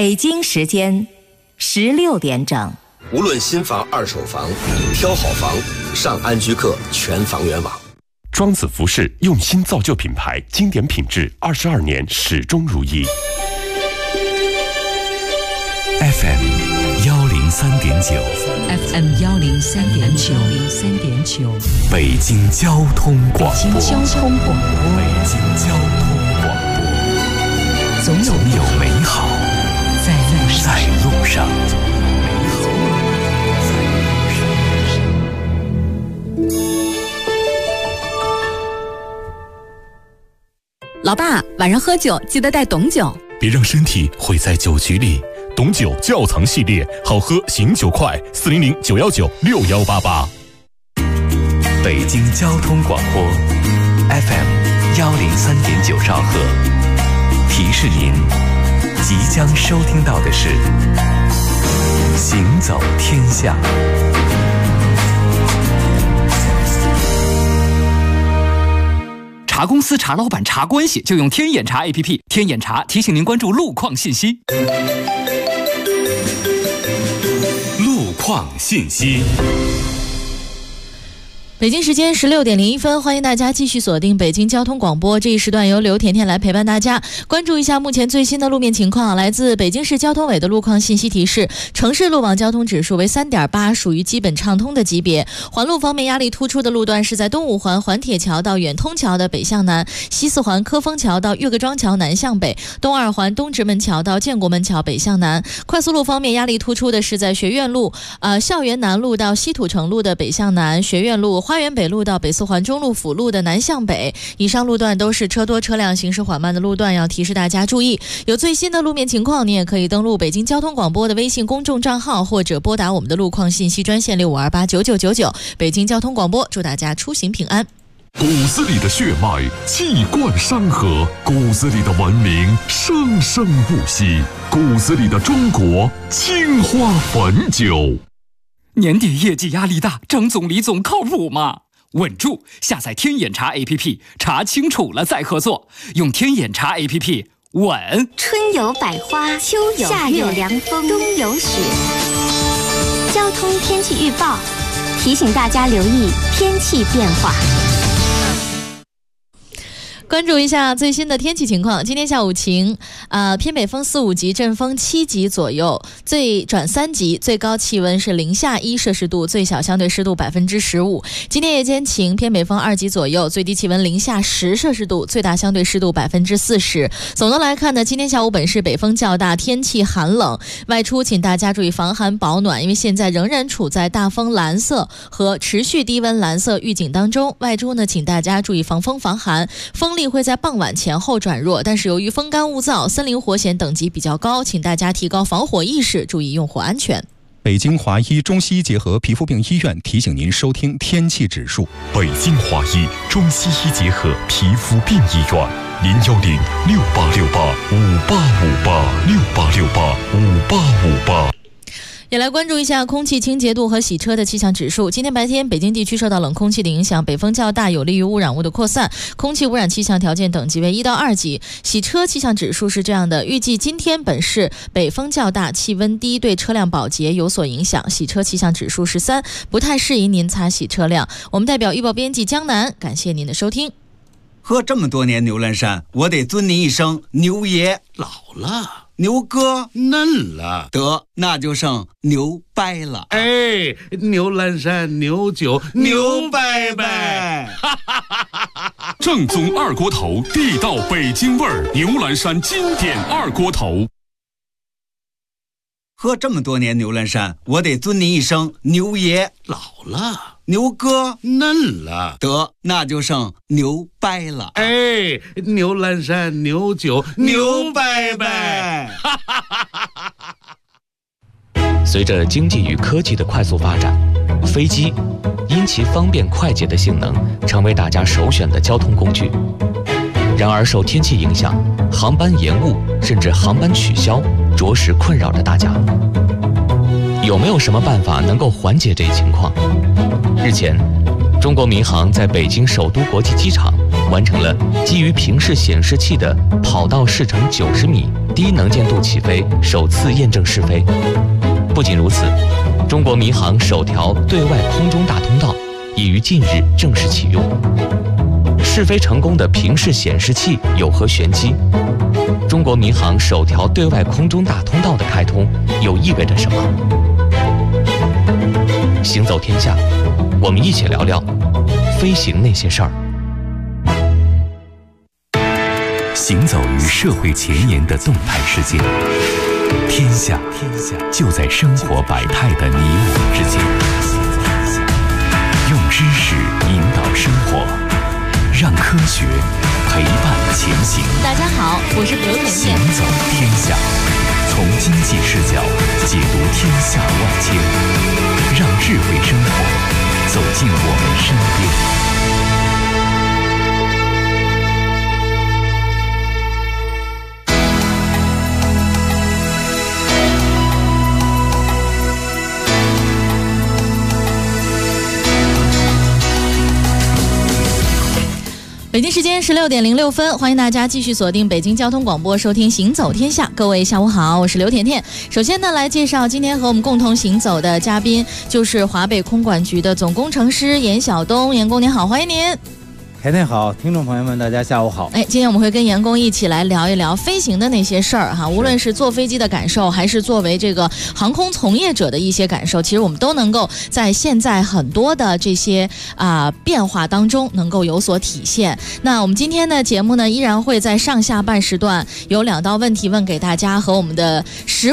北京时间16点整。 无论新房、二手房，挑好房，上安居客全房源网。 庄子服饰用心造就品牌，经典品质22年始终如一。 FM 103.9 FM 103.9 北京交通广播。 北京交通广播。 北京交通广播。总有美好在路上。 老爸，晚上喝酒记得带董酒， 别让身体毁在酒局里。董酒窖藏系列，好喝醒酒快，400-919-6188。北京交通广播 FM 103.9兆赫，提示您即将收听到的是行走天下。 查公司、查老板、查关系，就用天眼查 APP。天眼查提醒您关注路况信息。 路况信息。 北京时间16点01分，欢迎大家继续锁定北京交通广播。这一时段由刘甜甜来陪伴大家，关注一下目前最新的路面情况。来自北京市交通委的路况信息提示，城市路网交通指数为 3.8， 属于基本畅通的级别。环路方面，压力突出的路段是在东五环环铁桥到远通桥的北向南，西四环科丰桥到岳各庄桥南向北，东二环东直门桥到建国门桥北向南。快速路方面，压力突出的是在学院路、校园南路到西土城路的北向南，学院路、花园北路到北四环中路辅路的南向北。以上路段都是车多车辆行驶缓慢的路段，要提示大家注意。有最新的路面情况，你也可以登录北京交通广播的微信公众账号，或者拨打我们的路况信息专线65289999。北京交通广播，祝大家出行平安。 骨子里的血脉气贯山河，骨子里的文明生生不息，骨子里的中国青花汾酒。 年底业绩压力大，张总李总靠谱吗？稳住！下载天眼查 APP， 查清楚了再合作。用天眼查 APP， 稳。 春有百花，秋有夏有凉风，冬有雪。交通天气预报提醒大家留意天气变化。 关注一下最新的天气情况。今天下午晴，偏北风4、5级，阵风7级左右，最转3级，最高气温是零下1摄氏度，最小相对湿度15%。今天夜间晴，偏北风2级左右，最低气温零下10摄氏度，最大相对湿度40%。总的来看呢，今天下午本市北风较大，天气寒冷，外出请大家注意防寒保暖，因为现在仍然处在大风蓝色和持续低温蓝色预警当中。外出呢，请大家注意防风防寒，风力会在傍晚前后转弱，但是由于风干物燥、森林火险等级比较高，请大家提高防火意识，注意用火安全。 北京华医中西医结合皮肤病医院提醒您收听天气指数。 北京华医中西医结合皮肤病医院，010-6868-5858，6868-5858。 也来关注一下空气清洁度和洗车的气象指数。今天白天，北京地区受到冷空气的影响，北风较大，有利于污染物的扩散，空气污染气象条件等级为1到2级。洗车气象指数是这样的，预计今天本市北风较大，气温低，对车辆保洁有所影响，洗车气象指数是3，不太适宜您擦洗车辆。我们代表预报编辑江南，感谢您的收听。 喝这么多年牛栏山，我得尊您一声牛爷。 老了， 牛哥嫩了， 得那就剩牛掰了。 哎，牛栏山牛酒牛掰掰。 正宗二锅头，地道北京味儿，牛栏山经典二锅头。 喝这么多年牛栏山，我得尊您一声牛爷。 老了， 牛哥嫩了， 得那就剩牛掰了。 哎，牛栏山牛酒牛掰掰。 随着经济与科技的快速发展，飞机因其方便快捷的性能，成为大家首选的交通工具。然而，受天气影响，航班延误甚至航班取消，着实困扰着大家。有没有什么办法能够缓解这一情况？日前，中国民航在北京首都国际机场完成了基于平视显示器的跑道视程90米低能见度起飞首次验证试飞。不仅如此，中国民航首条对外空中大通道已于近日正式启用。试飞成功的平视显示器有何玄机？中国民航首条对外空中大通道的开通又意味着什么？行走天下，我们一起聊聊飞行那些事儿。 行走于社会前沿的动态世界，天下就在生活百态的你我之间。用知识引导生活，让科学陪伴前行。 大家好，我是刘甜甜。 行走天下，从经济视角解读天下万千，让智慧生活走进我们身边。 北京时间16点06分，欢迎大家继续锁定北京交通广播，收听《行走天下》。各位下午好，我是刘甜甜。首先呢，来介绍今天和我们共同行走的嘉宾，就是华北空管局的总工程师严晓东。严工您好，欢迎您。 甜甜好，听众朋友们大家下午好。 今天我们会跟严工一起来聊一聊飞行的那些事儿哈，无论是坐飞机的感受，还是作为这个航空从业者的一些感受，其实我们都能够在现在很多的这些变化当中能够有所体现。那我们今天的节目呢，依然会在上下半时段有2道问题问给大家，和我们的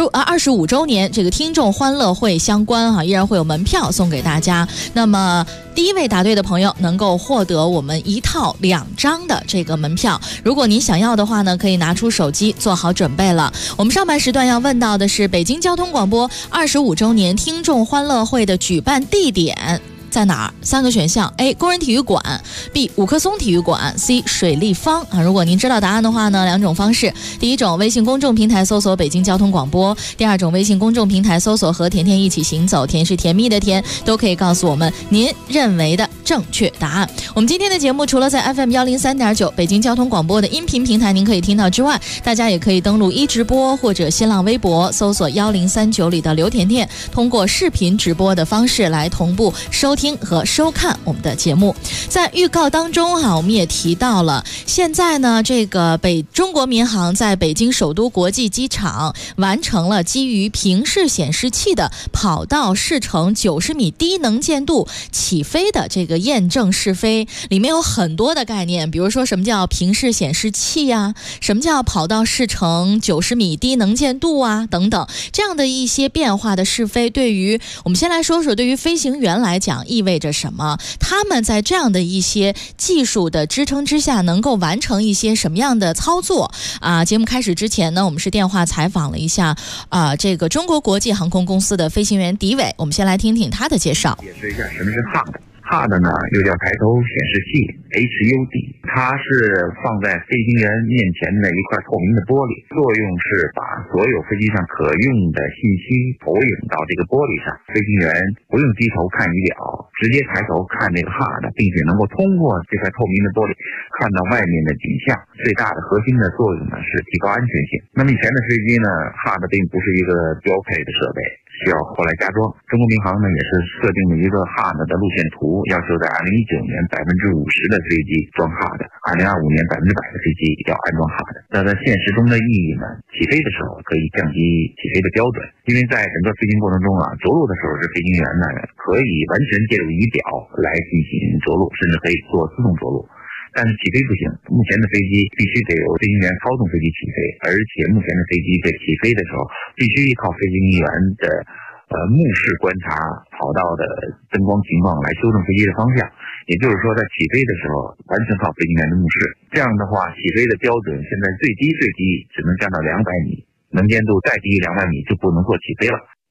25周年这个听众欢乐会相关哈，依然会有门票送给大家。那么第一位答对的朋友能够获得我们1套2张的这个门票，如果您想要的话呢，可以拿出手机做好准备了。我们上半时段要问到的是北京交通广播25周年听众欢乐会的举办地点在哪儿？3个选项 ：A. 工人体育馆 ，B. 五棵松体育馆 ，C. 水立方啊。如果您知道答案的话呢，2种方式：第一种，微信公众平台搜索北京交通广播；第二种，微信公众平台搜索和甜甜一起行走，甜是甜蜜的甜，都可以告诉我们您认为的正确答案。我们今天的节目除了在 FM 103.9北京交通广播的音频平台您可以听到之外，大家也可以登录直播或者新浪微博搜索1039里的刘甜甜，通过视频直播的方式来同步收听和收看我们的节目。在预告当中我们也提到了，现在呢这个中国民航在北京首都国际机场完成了基于平视显示器的跑道视程90米低能见度起飞的这个验证试飞，里面有很多的概念，比如说什么叫平视显示器啊，什么叫跑道视程90米低能见度啊等等，这样的一些变化的试飞，对于我们先来说说对于飞行员来讲意味着什么，他们在这样的一些技术的支撑之下能够完成一些什么样的操作啊？节目开始之前呢，我们是电话采访了一下这个中国国际航空公司的飞行员狄伟，我们先来听听他的介绍。 解释一下什么是 HUD。HUD 呢又叫抬头显示器 HUD， 它是放在飞行员面前的一块透明的玻璃，作用是把所有飞机上可用的信息投影到这个玻璃上，飞行员不用低头看仪表，直接抬头看这个 HUD， 并且能够通过这块透明的玻璃看到外面的景象。最大的核心的作用呢是提高安全性。那么以前的飞机呢 HUD 并不是一个标配的设备，需要后来加装。中国民航呢也是设定了一个 HUD 的路线图，要求在2019年50%的飞机装 HUD，2025年100%的飞机要安装 HUD。那在现实中的意义呢，起飞的时候可以降低起飞的标准，因为在整个飞行过程中着陆的时候是飞行员呢可以完全借助仪表来进行着陆，甚至可以做自动着陆。但是起飞不行，目前的飞机必须得有飞行员操纵飞机起飞，而且目前的飞机在起飞的时候必须依靠飞行员的目视观察跑道的灯光情况来修正飞机的方向，也就是说在起飞的时候完全靠飞行员的目视。这样的话，起飞的标准现在最低只能降到200米，能见度再低200米就不能做起飞了。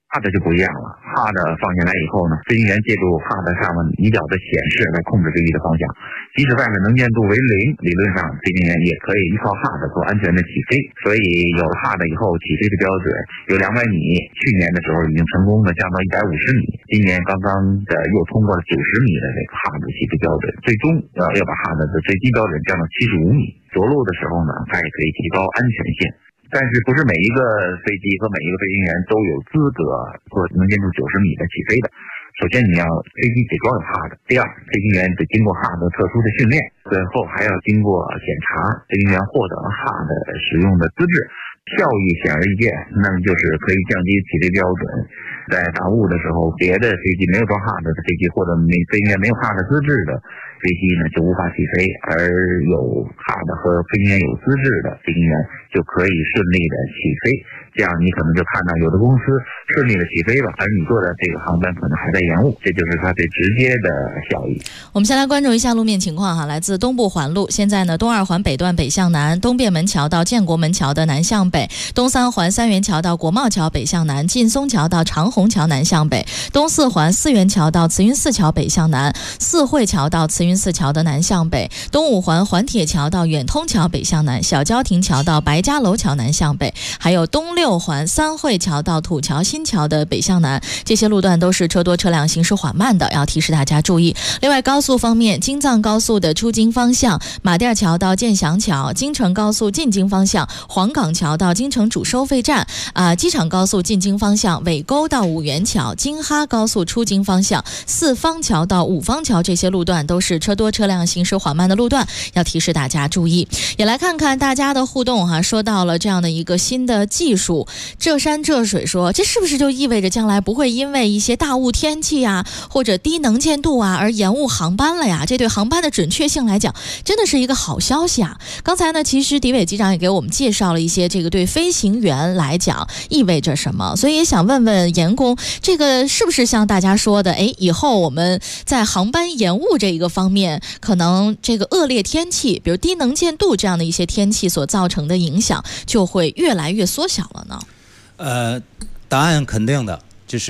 HUD 就不一样了 ，HUD 放下来以后呢，飞行员借助 HUD 上面仪表的显示来控制飞机的方向，即使外面能见度为0，理论上飞行员也可以依靠 HUD 做安全的起飞。所以有了 HUD 以后，起飞的标准有200米，去年的时候已经成功的降到150米，今年刚刚又通过了90米的这个 HUD 起飞标准，最终要把 HUD 的最低标准降到75米。着陆的时候呢，它也可以提高安全性。但是不是每一个飞机和每一个飞行员都有资格做能见度90米的起飞的。首先你要飞机得装有 HUD， 第二飞行员得经过 HUD 特殊的训练，最后还要经过检查，飞行员获得了 HUD 使用的资质，效益显而易见，那么就是可以降低起飞标准。在打雾的时候，别的飞机没有装 HUD 的飞机，或者飞行员没有 HUD 资质的飞机呢，就无法起飞，而有 HUD 和飞行员有资质的飞行员就可以顺利的起飞。这样你可能就看到有的公司顺利的起飞了，而你坐的这个航班可能还在延误，这就是它最直接的效益。 我们先来关注一下路面情况哈，来自东部环路，现在呢东2环北段北向南，东便门桥到建国门桥的南向北，东3环三元桥到国贸桥北向南，劲松桥到长虹桥南向北，东4环四元桥到慈云寺桥北向南，四惠桥到慈云寺桥的南向北，东5环环铁桥到远通桥北向南，小交亭桥到白家楼桥南向北，还有东6环三惠桥到土桥新桥的北向南，这些路段都是车多车辆行驶缓慢的，要提示大家注意。另外高速方面，京藏高速的出京方向，马甸桥到建祥桥，京承高速进京方向，黄岗桥到京承主收费站，机场高速进京方向，尾沟到五原桥，京哈高速出京方向，四方桥到五方桥，这些路段都是车多车辆行驶缓慢的路段，要提示大家注意。也来看看大家的互动哈，说到了这样的一个新的技术，浙山浙水说，这是不是就意味着将来不会因为一些大雾天气啊，或者低能见度啊而延误航班了呀？这对航班的准确性来讲，真的是一个好消息啊！刚才呢，其实狄伟机长也给我们介绍了一些这个对飞行员来讲意味着什么，所以也想问问严工，这个是不是像大家说的，以后我们在航班延误这一个方面，可能这个恶劣天气，比如低能见度这样的一些天气所造成的影响，就会越来越缩小了呢？ 答案肯定的，就是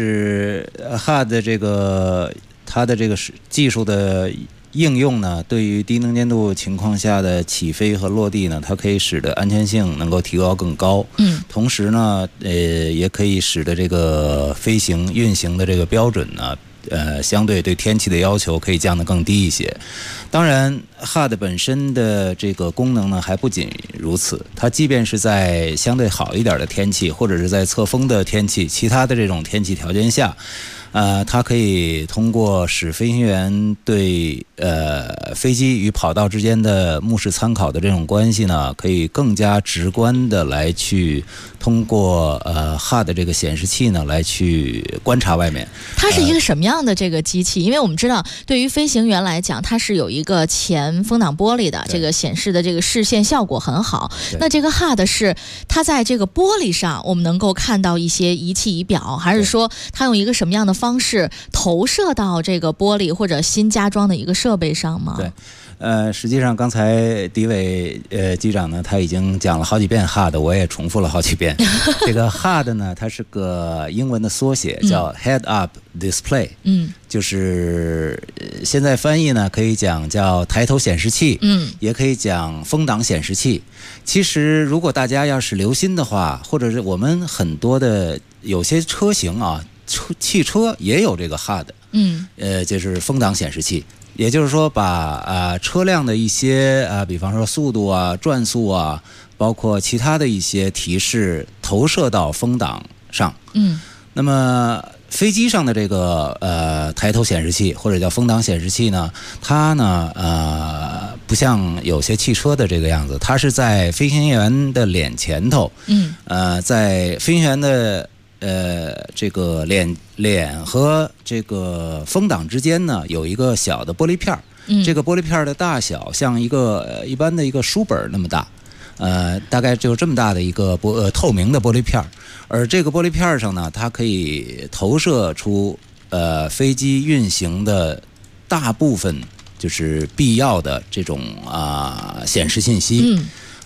HUD 这个它的这个技术的应用呢，对于低能见度情况下的起飞和落地呢，它可以使得安全性能够提高更高。同时呢，也可以使得这个飞行运行的这个标准呢，相对对天气的要求可以降得更低一些。当然 HUD 本身的这个功能呢还不仅如此，它即便是在相对好一点的天气，或者是在侧风的天气，其他的这种天气条件下，它可以通过使飞行员对飞机与跑道之间的目视参考的这种关系呢，可以更加直观的来去通过HUD 这个显示器呢来去观察外面。 它是一个什么样的这个机器？因为我们知道，对于飞行员来讲，它是有一个前风挡玻璃的，这个显示的这个视线效果很好。那这个 HUD 是它在这个玻璃上，我们能够看到一些仪器仪表，还是说它用一个什么样的方式投射到这个玻璃或者新加装的一个设备上吗？ 对，实际上刚才狄伟机长呢，他已经讲了好几遍 HUD， 我也重复了好几遍。这个 HUD 呢，它是个英文的缩写，叫 Head Up Display，就是现在翻译呢可以讲叫抬头显示器，也可以讲风挡显示器。其实如果大家要是留心的话，或者是我们很多的有些车型啊，汽车也有这个 HUD，就是风挡显示器。也就是说把车辆的一些比方说速度啊、转速啊，包括其他的一些提示投射到风挡上。那么飞机上的这个抬头显示器或者叫风挡显示器呢，它呢不像有些汽车的这个样子，它是在飞行员的脸前头，在飞行员的这个脸和这个风挡之间呢，有一个小的玻璃片，这个玻璃片的大小像一个一般的一个书本那么大，大概就这么大的一个透明的玻璃片，而这个玻璃片上呢，它可以投射出飞机运行的大部分就是必要的这种显示信息。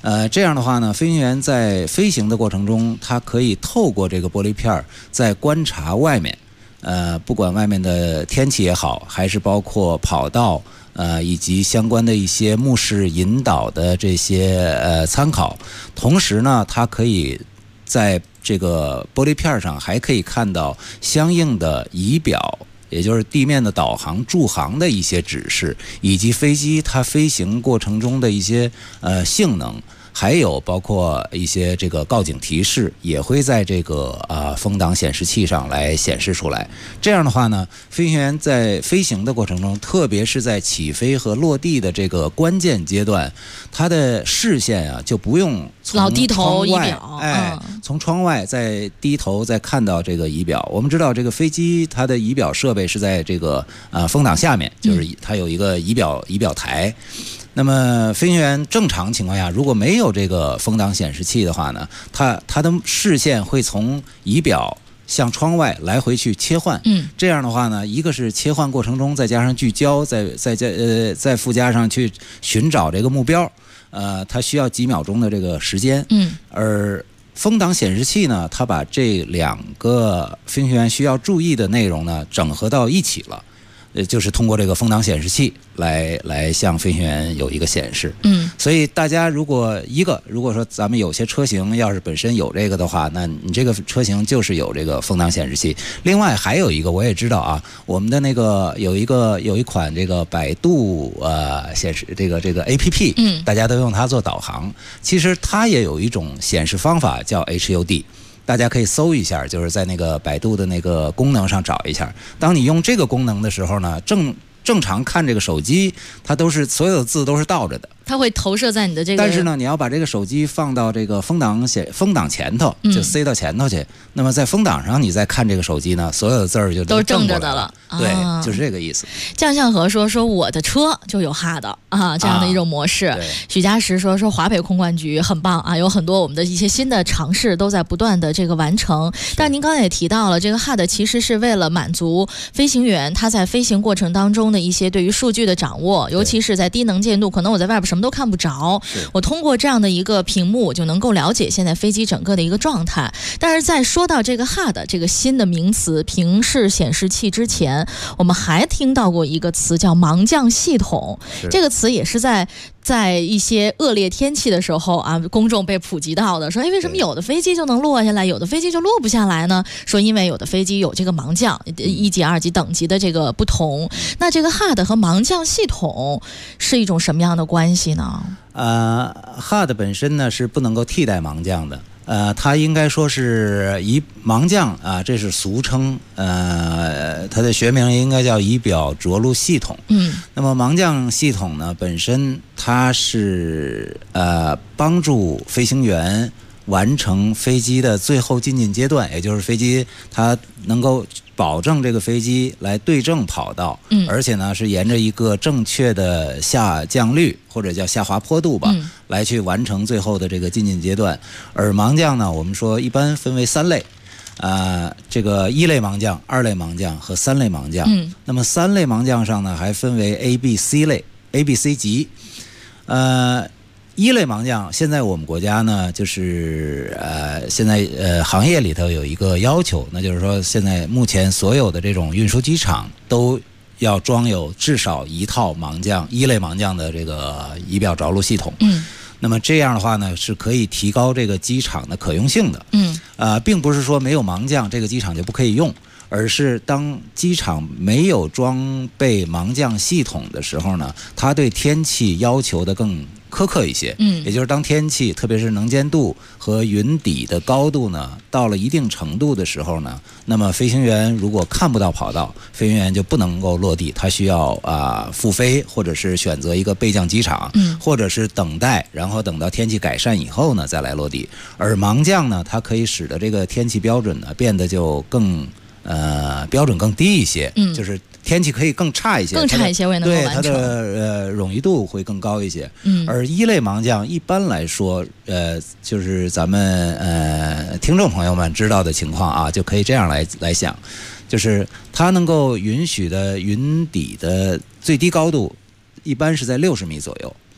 这样的话呢，飞行员在飞行的过程中，他可以透过这个玻璃片在观察外面，不管外面的天气也好，还是包括跑道，以及相关的一些目视引导的这些参考。同时呢，他可以在这个玻璃片上还可以看到相应的仪表，也就是地面的导航、驻航的一些指示，以及飞机它飞行过程中的一些性能，还有包括一些这个告警提示，也会在这个风挡显示器上来显示出来。这样的话呢，飞行员在飞行的过程中，特别是在起飞和落地的这个关键阶段，他的视线就不用老低头仪表， 从窗外再低头再看到这个仪表。我们知道这个飞机它的仪表设备是在这个风挡下面，就是它有一个仪表台。那么飞行员正常情况下，如果没有这个风挡显示器的话呢，他的视线会从仪表向窗外来回去切换。这样的话呢，一个是切换过程中再加上聚焦，再附加上去寻找这个目标，它需要几秒钟的这个时间。而风挡显示器呢，它把这2个飞行员需要注意的内容呢整合到一起了。就是通过这个风挡显示器来向飞行员有一个显示。所以大家如果说咱们有些车型要是本身有这个的话，那你这个车型就是有这个风挡显示器。另外还有一个我也知道啊，我们的那个有一款这个百度显示这个 APP，大家都用它做导航。其实它也有一种显示方法叫 HUD。大家可以搜一下，就是在那个百度的那个功能上找一下。当你用这个功能的时候呢，正常看这个手机，它都是所有的字都是倒着的， 它会投射在你的这个。 但是呢，你要把这个手机放到这个风挡前头，就塞到前头去。那么在风挡上，你再看这个手机呢，所有的字儿就都正着的了。 对，就是这个意思。 将相和说我的车就有HUD这样的一种模式。许佳石说华北空管局很棒啊，有很多我们的一些新的尝试都在不断的这个完成。但您刚才也提到了，这个HUD其实是为了满足飞行员他在飞行过程当中的一些对于数据的掌握，尤其是在低能见度，可能我在外边什么都看不着，我通过这样的一个屏幕，我就能够了解现在飞机整个的一个状态。但是在说到这个 HUD 这个新的名词屏视显示器之前，我们还听到过一个词叫盲降系统，这个词也是在一些恶劣天气的时候公众被普及到的，说为什么有的飞机就能落下来，有的飞机就落不下来呢？说因为有的飞机有这个盲降1级、2级等级的这个不同。那这个 HUD 和盲降系统是一种什么样的关系呢 ？HUD 本身呢是不能够替代盲降的。它应该说是盲降这是俗称，它的学名应该叫仪表着陆系统。那么盲降系统呢，本身它是帮助飞行员完成飞机的最后进近阶段，也就是飞机它能够保证这个飞机来对正跑道，而且呢是沿着一个正确的下降率或者叫下滑坡度吧，来去完成最后的这个进近阶段。而盲降呢，我们说一般分为3类，这个1类盲降、2类盲降和3类盲降。那么3类盲降上呢，还分为 A、B、C 类、A、B、C 级。1类盲降，现在我们国家呢，就是现在行业里头有一个要求，那就是说现在目前所有的这种运输机场都要装有至少1套盲降1类盲降的这个仪表着陆系统。那么这样的话呢，是可以提高这个机场的可用性的。并不是说没有盲降这个机场就不可以用，而是当机场没有装备盲降系统的时候呢，它对天气要求的更苛刻一些。也就是当天气特别是能见度和云底的高度呢到了一定程度的时候呢，那么飞行员如果看不到跑道，飞行员就不能够落地，他需要复飞，或者是选择一个备降机场，或者是等待，然后等到天气改善以后呢再来落地。而盲降呢，它可以使得这个天气标准呢变得就更标准更低一些，就是天气可以更差一些， 我也能够完成。 对，它的冗余度会更高一些。而1类盲降一般来说，就是咱们听众朋友们知道的情况就可以这样来想，就是它能够允许的云底的最低高度一般是在60米左右。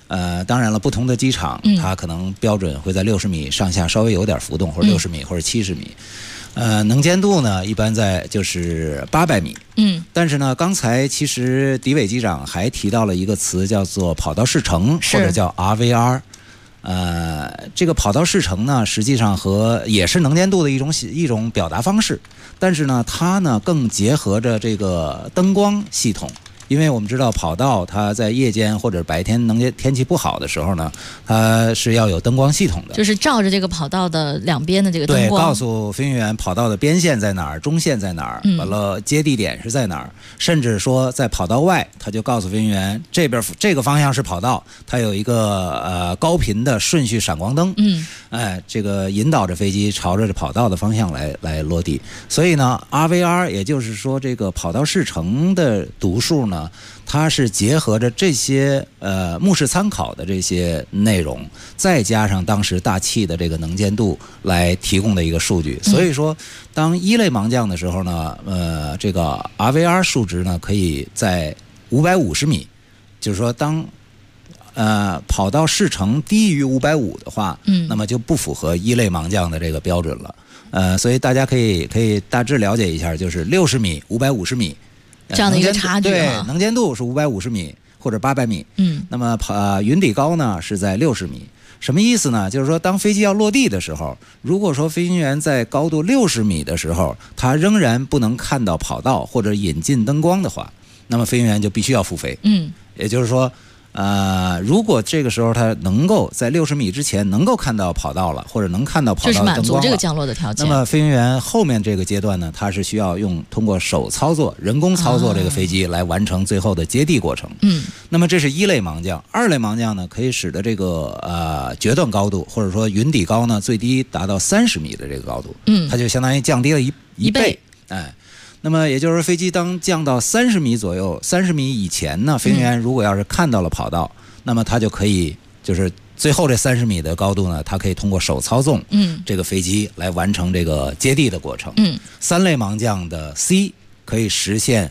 当然了，不同的机场它可能标准会在60米上下稍微有点浮动，或者60米或者70米。能见度呢一般在就是800米。但是呢，刚才其实狄伟机长还提到了一个词，叫做跑道视程，或者叫 RVR。这个跑道视程呢，实际上也是能见度的一种表达方式，但是呢，它呢更结合着这个灯光系统。因为我们知道跑道它在夜间或者白天天气不好的时候呢，它是要有灯光系统的， 就是照着这个跑道的两边的这个灯光， 对，告诉飞行员跑道的边线在哪儿，中线在哪儿，完了接地点是在哪儿，甚至说在跑道外，他就告诉飞行员这边这个方向是跑道，它有一个高频的顺序闪光灯，这个引导着飞机朝着跑道的方向来落地。所以呢 RVR 也就是说这个跑道视程的读数呢，它是结合着这些目视参考的这些内容，再加上当时大气的这个能见度来提供的一个数据。所以说当一类盲降的时候呢，这个 RVR 数值呢可以在550米，就是说当跑道视程低于550的话，那么就不符合一类盲降的这个标准了。所以大家可以大致了解一下，就是60米、550米这样的一个差距。 对，能见度是550米或者800米。那么云底高呢是在60米。什么意思呢？就是说当飞机要落地的时候，如果说飞行员在高度60米的时候，他仍然不能看到跑道或者引进灯光的话，那么飞行员就必须要复飞。也就是说如果这个时候他能够在60米之前能够看到跑道了，或者能看到跑道的灯光了， 就是满足这个降落的条件。 那么飞行员后面这个阶段呢，他是需要通过手操作、人工操作这个飞机来完成最后的接地过程。那么这是一类盲降。二类盲降呢，可以使得这个决断高度或者说云底高呢最低达到30米的这个高度。它就相当于降低了一倍。那么也就是说，飞机当降到30米左右，30米以前呢，飞行员如果要是看到了跑道，那么他就可以就是最后这30米的高度呢，他可以通过手操纵这个飞机来完成这个接地的过程。3类盲降的 C 可以实现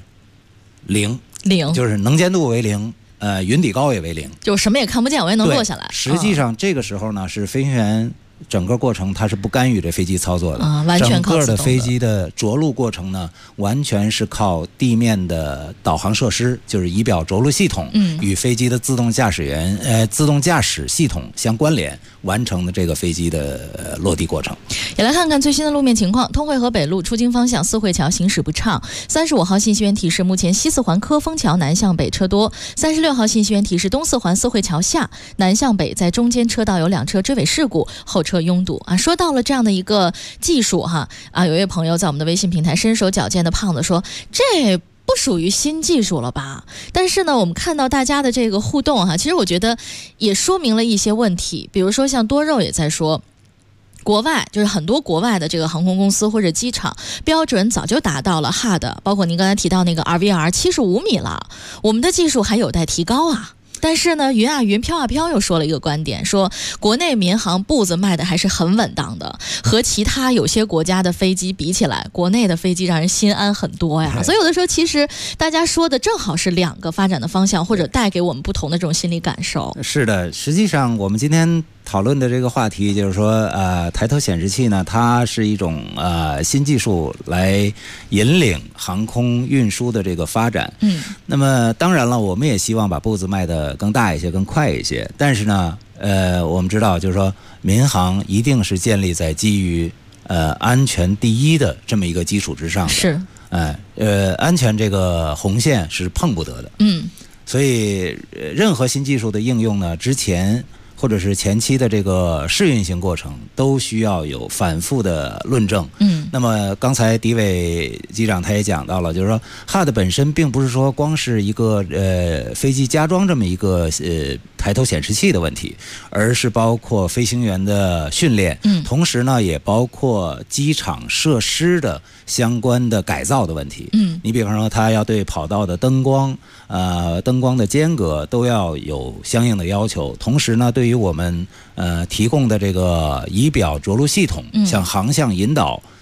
0，就是能见度为0，云底高也为0， 就什么也看不见，我也能落下来。 实际上这个时候呢，是飞行员整个过程它是不干预这飞机操作的， 完全靠自动的。 整个的飞机的着陆过程呢，完全是靠地面的导航设施，就是仪表着陆系统，与飞机的自动驾驶系统相关联，完成的这个飞机的落地过程。 也来看看最新的路面情况。通惠河北路出京方向四惠桥行驶不畅。35号信息源提示，目前西四环科丰桥南向北车多。36号信息源提示，东四环四惠桥下南向北在中间车道有2车追尾事故，后车拥堵说到了这样的一个技术有一位朋友在我们的微信平台身手矫健的胖子说，这不属于新技术了吧？但是呢，我们看到大家的这个互动其实我觉得也说明了一些问题。比如说像多肉也在说，国外就是很多国外的这个航空公司或者机场标准早就达到了 HUD， 包括您刚才提到那个 RVR 75米了，我们的技术还有待提高但是呢，云啊云飘啊飘又说了一个观点，说国内民航步子迈的还是很稳当的，和其他有些国家的飞机比起来，国内的飞机让人心安很多呀。所以有的时候其实大家说的正好是2个发展的方向，或者带给我们不同的这种心理感受。 是的，实际上我们今天讨论的这个话题就是说，抬头显示器呢，它是一种新技术来引领航空运输的这个发展。那么当然了，我们也希望把步子迈得更大一些、更快一些。但是呢，我们知道，就是说，民航一定是建立在基于安全第一的这么一个基础之上的。 是。 安全这个红线是碰不得的。所以任何新技术的应用呢，之前或者是前期的这个试运行过程都需要有反复的论证。那么刚才狄伟机长他也讲到了，就是说 HUD 本身并不是说光是一个飞机加装这么一个抬头显示器的问题，而是包括飞行员的训练，同时呢也包括机场设施的相关的改造的问题。你比方说他要对跑道的灯光的间隔都要有相应的要求，同时呢对于我们提供的这个仪表着陆系统，像航向引导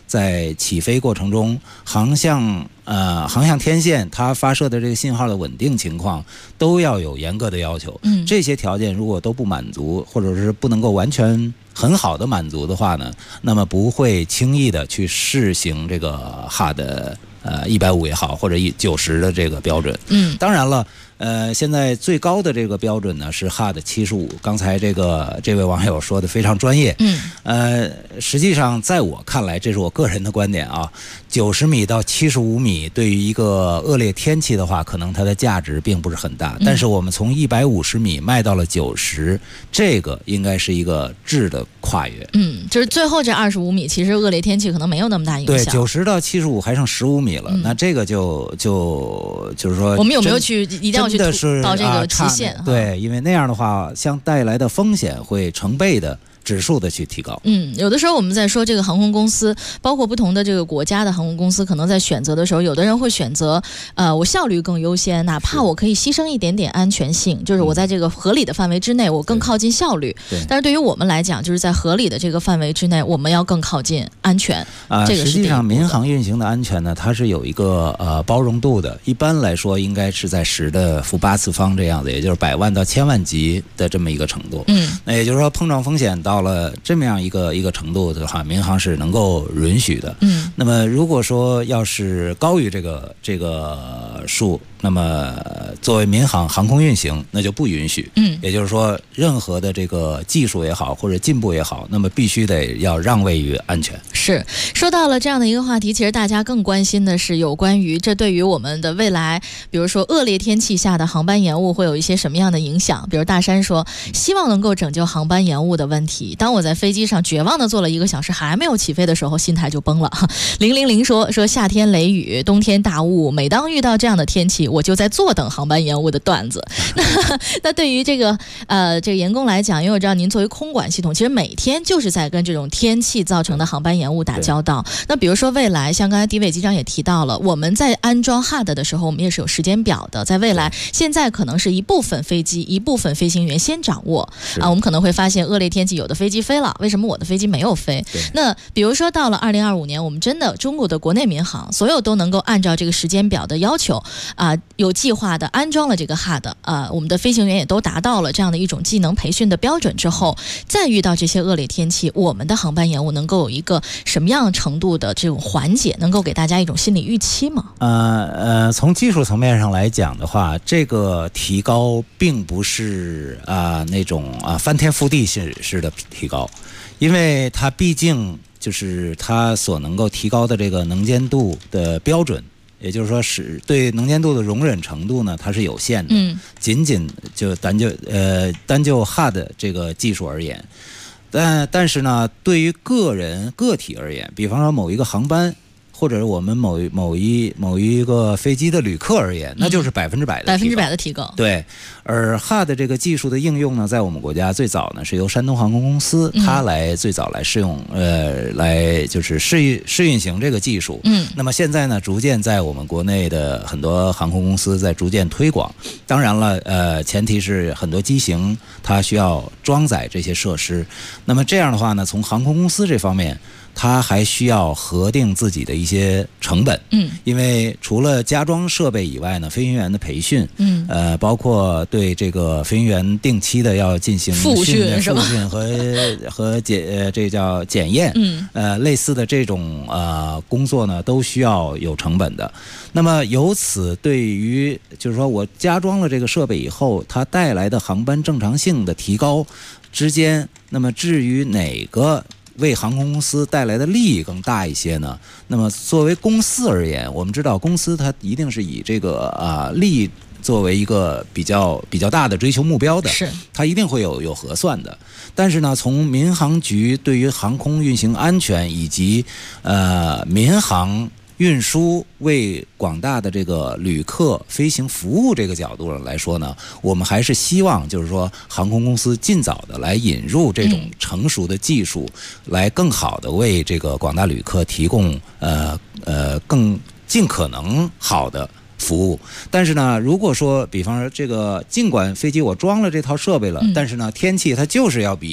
在起飞过程中，航向天线它发射的这个信号的稳定情况都要有严格的要求。这些条件如果都不满足，或者是不能够完全很好的满足的话呢，那么不会轻易的去试行这个 HAD 150也好，或者90的这个标准。当然了。现在最高的这个标准呢是 HAD 75，刚才这位网友说的非常专业。实际上在我看来，这是我个人的观点啊，90米到75米对于一个恶劣天气的话，可能它的价值并不是很大。但是我们从150米迈到了90，这个应该是一个质的跨越。 就是最后这25米，其实恶劣天气可能没有那么大影响。 对，90到75还剩15米了，那这个就是说， 我们有没有一定要去到这个极限？ 对，因为那样的话，相带来的风险会成倍的指数的去提高。 有的时候我们在说这个航空公司，包括不同的这个国家的航空公司，可能在选择的时候，有的人会选择我效率更优先，哪怕我可以牺牲一点点安全性，就是我在这个合理的范围之内，我更靠近效率。但是对于我们来讲，就是在合理的这个范围之内，我们要更靠近安全。这个实际上民航运行的安全呢，它是有一个包容度的。一般来说，应该是在10的负8次方这样子，也就是100万到1000万级的这么一个程度。那也就是说，碰撞风险到了这么样一个程度的话，民航是能够允许的。那么如果说要是高于这个数，那么作为民航航空运行，那就不允许。也就是说，任何的这个技术也好，或者进步也好，那么必须得要让位于安全。 是，说到了这样的一个话题，其实大家更关心的是有关于这对于我们的未来，比如说恶劣天气下的航班延误会有一些什么样的影响。比如大山说，希望能够拯救航班延误的问题。当我在飞机上绝望的坐了1个小时还没有起飞的时候，心态就崩了。000说夏天雷雨，冬天大雾，每当遇到这样的天气，我就在坐等航班延误的段子。那对于这个严工来讲，因为我知道您作为空管系统，其实每天就是在跟这种天气造成的航班延误打交道。那比如说未来，像刚才迪伟机长也提到了，我们在安装 HAD 的时候，我们也是有时间表的。在未来，现在可能是一部分飞机、一部分飞行员先掌握我们可能会发现恶劣天气，有的飞机飞了，为什么我的飞机没有飞？那比如说到了2025年，我们真的中国的国内民航所有都能够按照这个时间表的要求有计划的安装了这个 HAD，我们的飞行员也都达到了这样的一种技能培训的标准之后，再遇到这些恶劣天气，我们的航班延误能够有一个什么样程度的这种缓解，能够给大家一种心理预期吗？ 从技术层面上来讲的话，这个提高并不是那种翻天覆地式的提高，因为它毕竟就是它所能够提高的这个能见度的标准，也就是说是对能见度的容忍程度呢，它是有限的。仅就单就 HAD 这个技术而言，但是呢，对于个体而言，比方说某一个航班，或者我们某一个飞机的旅客而言，那就是100%的提高。 对，而 HAD 这个技术的应用呢，在我们国家最早呢是由山东航空公司它最早来试用，来就是试运行这个技术。那么现在呢，逐渐在我们国内的很多航空公司在逐渐推广。当然了，前提是很多机型它需要装载这些设施。那么这样的话呢，从航空公司这方面，它还需要核定自己的一些成本。因为除了加装设备以外呢，飞行员的培训，包括对这个飞行员定期的要进行复训和这叫检验，类似的这种工作呢，都需要有成本的。那么由此对于就是说我加装了这个设备以后，它带来的航班正常性的提高之间，那么至于哪个为航空公司带来的利益更大一些呢？那么作为公司而言，我们知道公司它一定是以这个利益作为一个比较大的追求目标的， 是它一定会有核算的。但是呢，从民航局对于航空运行安全以及民航运输为广大的这个旅客飞行服务这个角度上来说呢，我们还是希望就是说航空公司尽早的来引入这种成熟的技术，来更好的为这个广大旅客提供更尽可能好的服务。但是呢，如果说比方说这个尽管飞机我装了这套设备了，但是呢天气它就是要比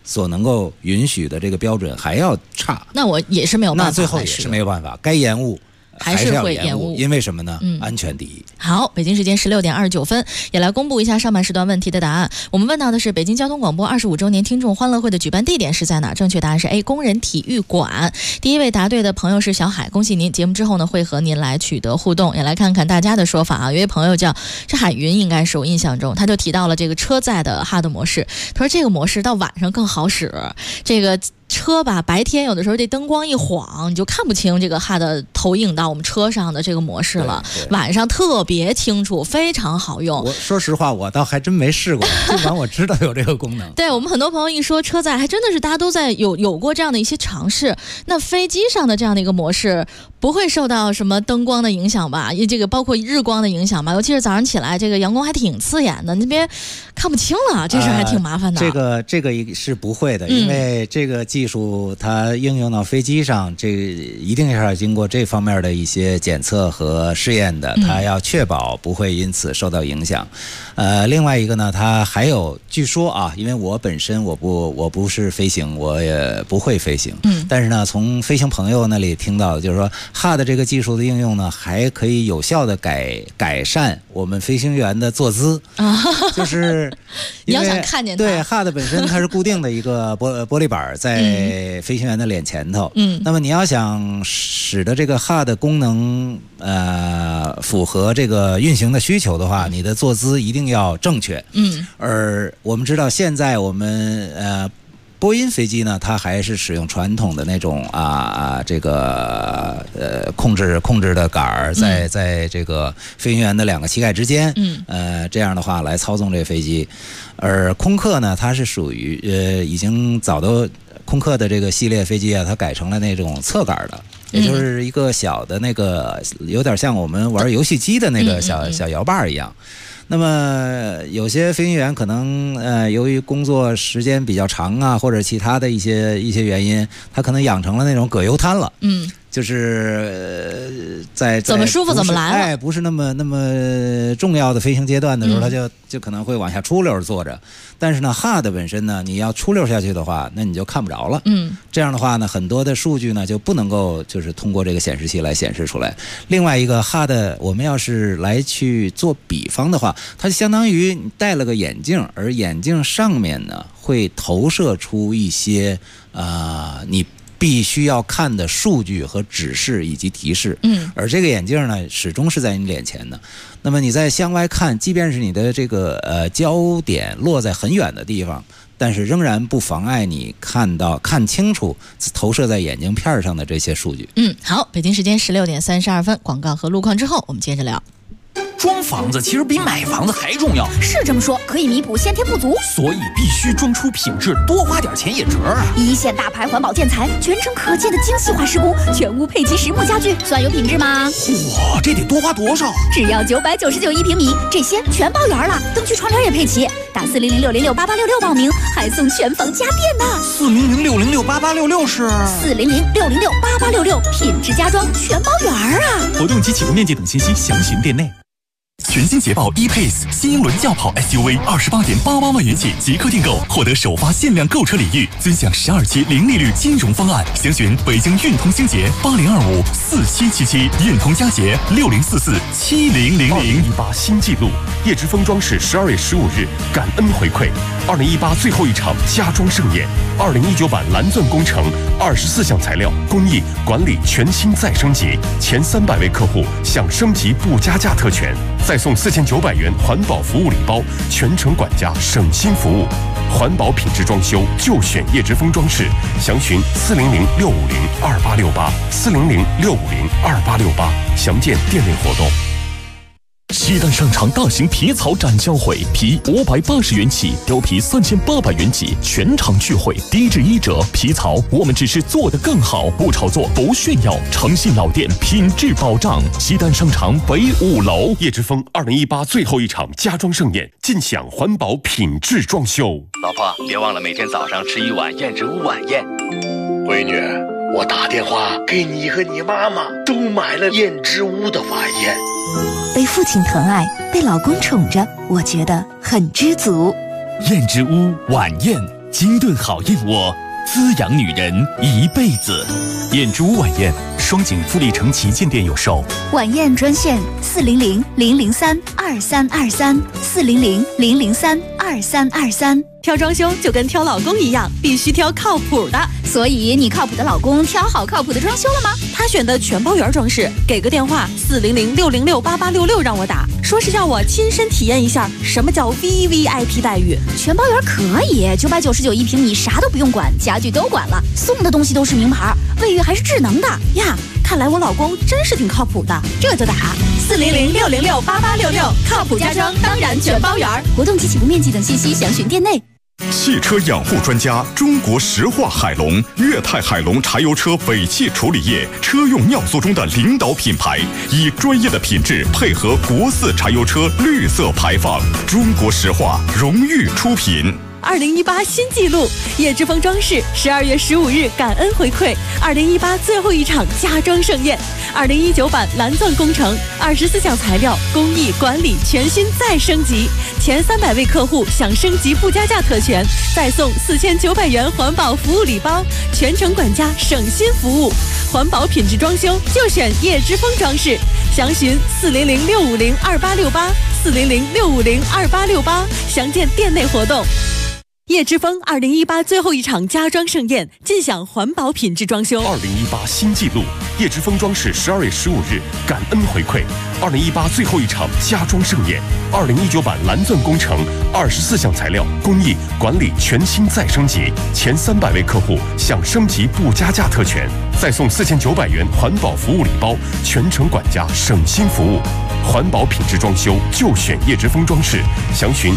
所能够允许的这个标准还要差， 那我也是没有办法， 那最后也是没有办法，该延误还是会延误， 因为什么呢？安全第一。 好，北京时间16点29分，也来公布一下上半时段问题的答案。我们问到的是北京交通广播25周年听众欢乐会的举办地点是在哪？正确答案是 A 工人体育馆。第一位答对的朋友是小海，恭喜您！节目之后呢会和您来取得互动，也来看看大家的说法啊。有位朋友叫是海云，应该是我印象中，他就提到了这个车载的 HUD 模式，他说这个模式到晚上更好使，这个车吧，白天有的时候这灯光一晃，你就看不清这个HUD投影到我们车上的这个模式了。晚上特别清楚，非常好用。 我说实话，我倒还真没试过，尽管我知道有这个功能。 对，我们很多朋友一说车载，还真的是大家都在有过这样的一些尝试。那飞机上的这样的一个模式，不会受到什么灯光的影响吧？这个包括日光的影响吧？尤其是早上起来，这个阳光还挺刺眼的，那边看不清了，这事还挺麻烦的。 这个是不会的，因为这个技术它应用到飞机上，这一定是要经过这方面的一些检测和试验的，它要确保不会因此受到影响。另外一个呢，它还有据说啊，因为我本身我不是飞行，我也不会飞行，但是呢，从飞行朋友那里听到的就是说 HUD 这个技术的应用呢，还可以有效的改善我们飞行员的坐姿，就是你要想看见它， 对 HUD 本身它是固定的一个玻璃板在飞行员的脸前头，那么你要想使得这个 HUD 功能符合这个运行的需求的话，你的坐姿一定要正确，而我们知道现在我们波音飞机呢，它还是使用传统的那种这个控制的杆儿在这个飞行员的两个膝盖之间，这样的话来操纵这个飞机。而空客呢，它是属于已经早都空客的这个系列飞机啊，它改成了那种侧杆的，也就是一个小的那个有点像我们玩游戏机的那个小摇把一样。那么有些飞行员可能由于工作时间比较长啊，或者其他的一些原因，他可能养成了那种葛优瘫了。就是在怎么舒服怎么来了， 不是那么重要的飞行阶段的时候，他就可能会往下出溜坐着。但是呢 HUD 本身呢，你要出溜下去的话，那你就看不着了。这样的话呢，很多的数据呢就不能够就是通过这个显示器来显示出来。另外一个 HUD， 我们要是来去做比方的话，它相当于你戴了个眼镜，而眼镜上面呢会投射出一些你必须要看的数据和指示以及提示，而这个眼镜呢始终是在你脸前的。那么你在向外看，即便是你的这个焦点落在很远的地方，但是仍然不妨碍你看清楚投射在眼镜片上的这些数据。 好，北京时间16点32分，广告和路况之后，我们接着聊。 装房子其实比买房子还重要， 是这么说，可以弥补先天不足， 所以必须装出品质，多花点钱也值啊！ 一线大牌环保建材，全程可见的精细化施工，全屋配齐实木家具，算有品质吗？ 哇，这得多花多少？ 只要9991平米，这些全包圆了，灯具窗帘也配齐，打400-606-8866报名，还送全房家电呢。 400-606-8866是 400-606-8866，品质家装全包圆啊！ 活动及起步面积等信息详询店内。全新捷豹 E-Pace 新英伦轿跑 SUV 28.88万元起即刻订购，获得首发限量购车礼遇，尊享12期零利率金融方案。详询北京运通星捷80254777，运通佳捷60447000。 2018新纪录，叶之峰装饰12月15日感恩回馈2018最后一场家装盛宴，2019版蓝钻工程24项材料工艺管理全新再升级，前300位客户享升级不加价特权，再送4900元环保服务礼包，全程管家省心服务，环保品质装修就选叶之峰装饰，详询400-650-2868，400-650-2868，详见店内活动。 西单商场大型皮草展销会，皮580元起，貂皮3800元起，全场聚会，低至1折。皮草我们只是做得更好，不炒作，不炫耀，诚信老店，品质保障。西单商场北5楼。 叶之峰2018最后一场家装盛宴，尽享环保品质装修。 老婆，别忘了每天早上吃一碗燕之屋晚宴。 闺女，我打电话给你和你妈妈都买了燕之屋的晚宴。 被父亲疼爱，被老公宠着，我觉得很知足。 燕之屋晚宴精炖好燕窝，滋养女人一辈子。燕之屋晚宴，双井富力城旗舰店有售。 晚宴专线400-003-2323，400-003-2323。 挑装修就跟挑老公一样，必须挑靠谱的。 所以你靠谱的老公挑好靠谱的装修了吗？ 他选的全包圆装饰，给个电话400-606-8866让我打，说是要我亲身体验一下什么叫 VVIP 待遇。 全包圆可以，999一平米，啥都不用管，家具都管了，送的东西都是名牌，卫浴还是智能的呀。看来我老公真是挺靠谱的，这就打400-606-8866，靠谱家装当然全包圆。 活动及起步面积等信息详询店内。 汽车养护专家中国石化海龙，粤泰海龙柴油车尾气处理液车用尿素中的领导品牌，以专业的品质配合国4柴油车绿色排放，中国石化荣誉出品。 2018新纪录，叶之峰装饰12月15日感恩回馈2018最后一场家装盛宴，2019版蓝钻工程24项材料工艺管理全新再升级，前300位客户享升级附加价特权，再送4900元环保服务礼包，全程管家省心服务，环保品质装修就选叶之峰装饰，详询400-650-2868，400-650-2868，详见店内活动。叶之峰2018最后一场家装盛宴，尽享环保品质装修。 2018新纪录，叶之峰装饰12月15日感恩回馈2018最后一场家装盛宴，2019版蓝钻工程24项材料工艺管理全新再升级，前300位客户享升级不加价特权，再送4900元环保服务礼包，全程管家省心服务。环保品质装修就选叶之峰装饰，详询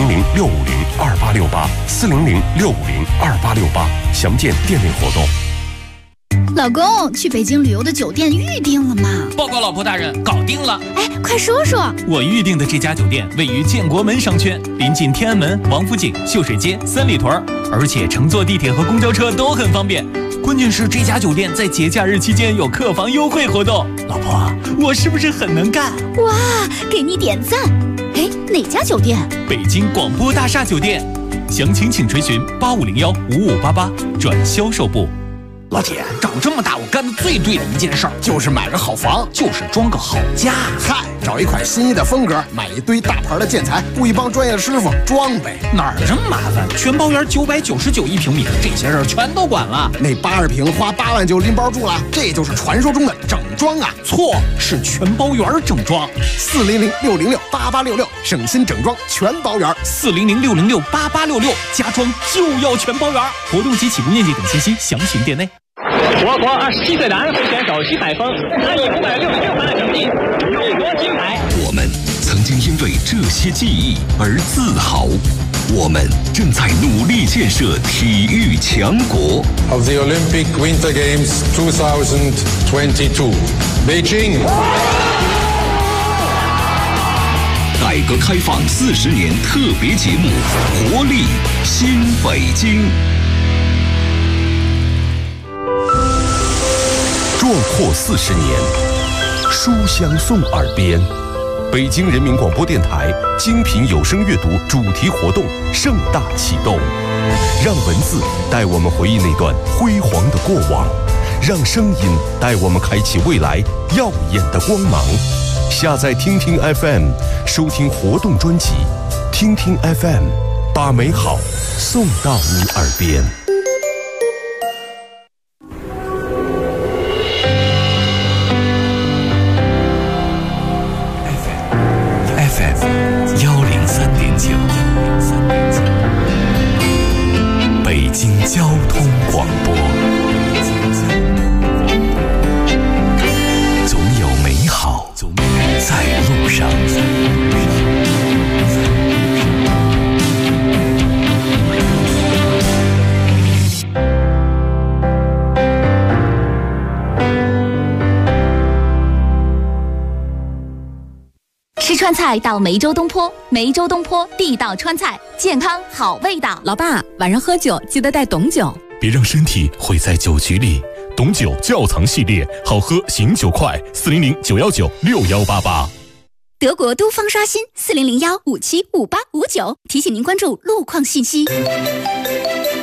400-650-2868，400-650-2868，详见店内活动。 老公，去北京旅游的酒店预定了吗？ 报告老婆大人，搞定了。 哎，快说说。 我预定的这家酒店位于建国门商圈，临近天安门、王府井、秀水街、三里屯，而且乘坐地铁和公交车都很方便。关键是这家酒店在节假日期间有客房优惠活动。老婆，我是不是很能干？ 哇，给你点赞。哎，哪家酒店？ 北京广播大厦酒店，详情请垂询8501-5588转销售部。 老铁，长这么大我干的最对的一件事儿就是买个好房，就是装个好家。 嗨，找一款心仪的风格，买一堆大牌的建材，雇一帮专业的师傅装呗。 哪儿这么麻烦？全包圆999一平米，这些事儿全都管了。 那80平花8万就拎包住了，这就是传说中的整装啊！ 错，是全包圆整装。 400-606-8866，省心整装全包圆。 400-606-8866，家装就要全包圆。活动及起步面积等信息详询店内。 我国27岁的安徽选手徐海峰，他以566分的成绩勇夺金牌。 我们曾经因为这些记忆而自豪，我们正在努力建设体育强国。 Of the Olympic Winter Games 2022, Beijing。 改革开放40年特别节目，活力新北京。壮阔40年，书香送耳边。北京人民广播电台精品有声阅读主题活动盛大启动，让文字带我们回忆那段辉煌的过往，让声音带我们开启未来耀眼的光芒。下载听听 FM， 收听活动专辑，听听 FM， 把美好送到你耳边。 北京交通广播，总有美好在路上。 吃川菜到梅州东坡，梅州东坡地道川菜，健康好味道。 老爸，晚上喝酒记得带董酒， 别让身体毁在酒局里。董酒窖藏系列，好喝醒酒快，400-919-6188。 德国都方刷新，400-1575859。提醒您关注路况信息。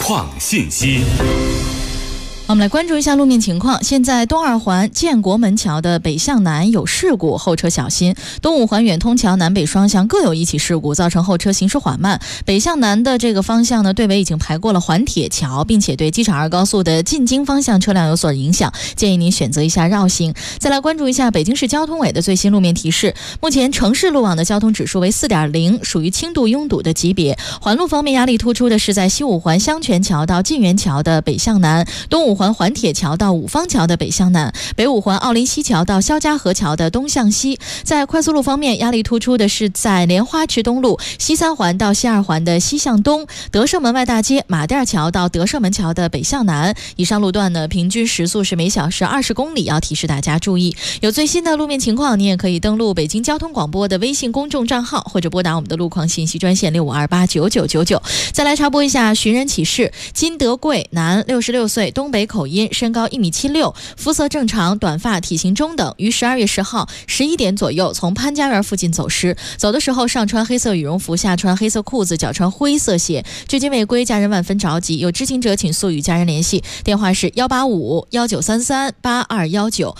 况信息。 我们来关注一下路面情况。现在东二环建国门桥的北向南有事故，后车小心。东五环远通桥南北双向各有一起事故，造成后车行驶缓慢。北向南的这个方向呢，队尾已经排过了环铁桥，并且对机场2高速的进京方向车辆有所影响，建议您选择一下绕行。再来关注一下北京市交通委的最新路面提示。目前城市路网的交通指数为 4.0， 属于轻度拥堵的级别。环路方面压力突出的是在西五环香泉桥到晋源桥的北向南，东五环环铁桥到五方桥的北向南，北五环奥林西桥到肖家河桥的东向西。在快速路方面，压力突出的是在莲花池东路西3环到西2环的西向东，德胜门外大街马甸桥到德胜门桥的北向南。以上路段呢，平均时速是每小时20公里，要提示大家注意。有最新的路面情况，你也可以登录北京交通广播的微信公众账号，或者拨打我们的路况信息专线65289999。再来插播一下寻人启事：金德贵，男，66岁，东北口音，身高1.76米，肤色正常，短发，体型中等，于12月10号11点左右从潘家园附近走失。走的时候上穿黑色羽绒服，下穿黑色裤子，脚穿灰色鞋，至今未归，家人万分着急。有知情者请速与家人联系，电话是185-1933-8219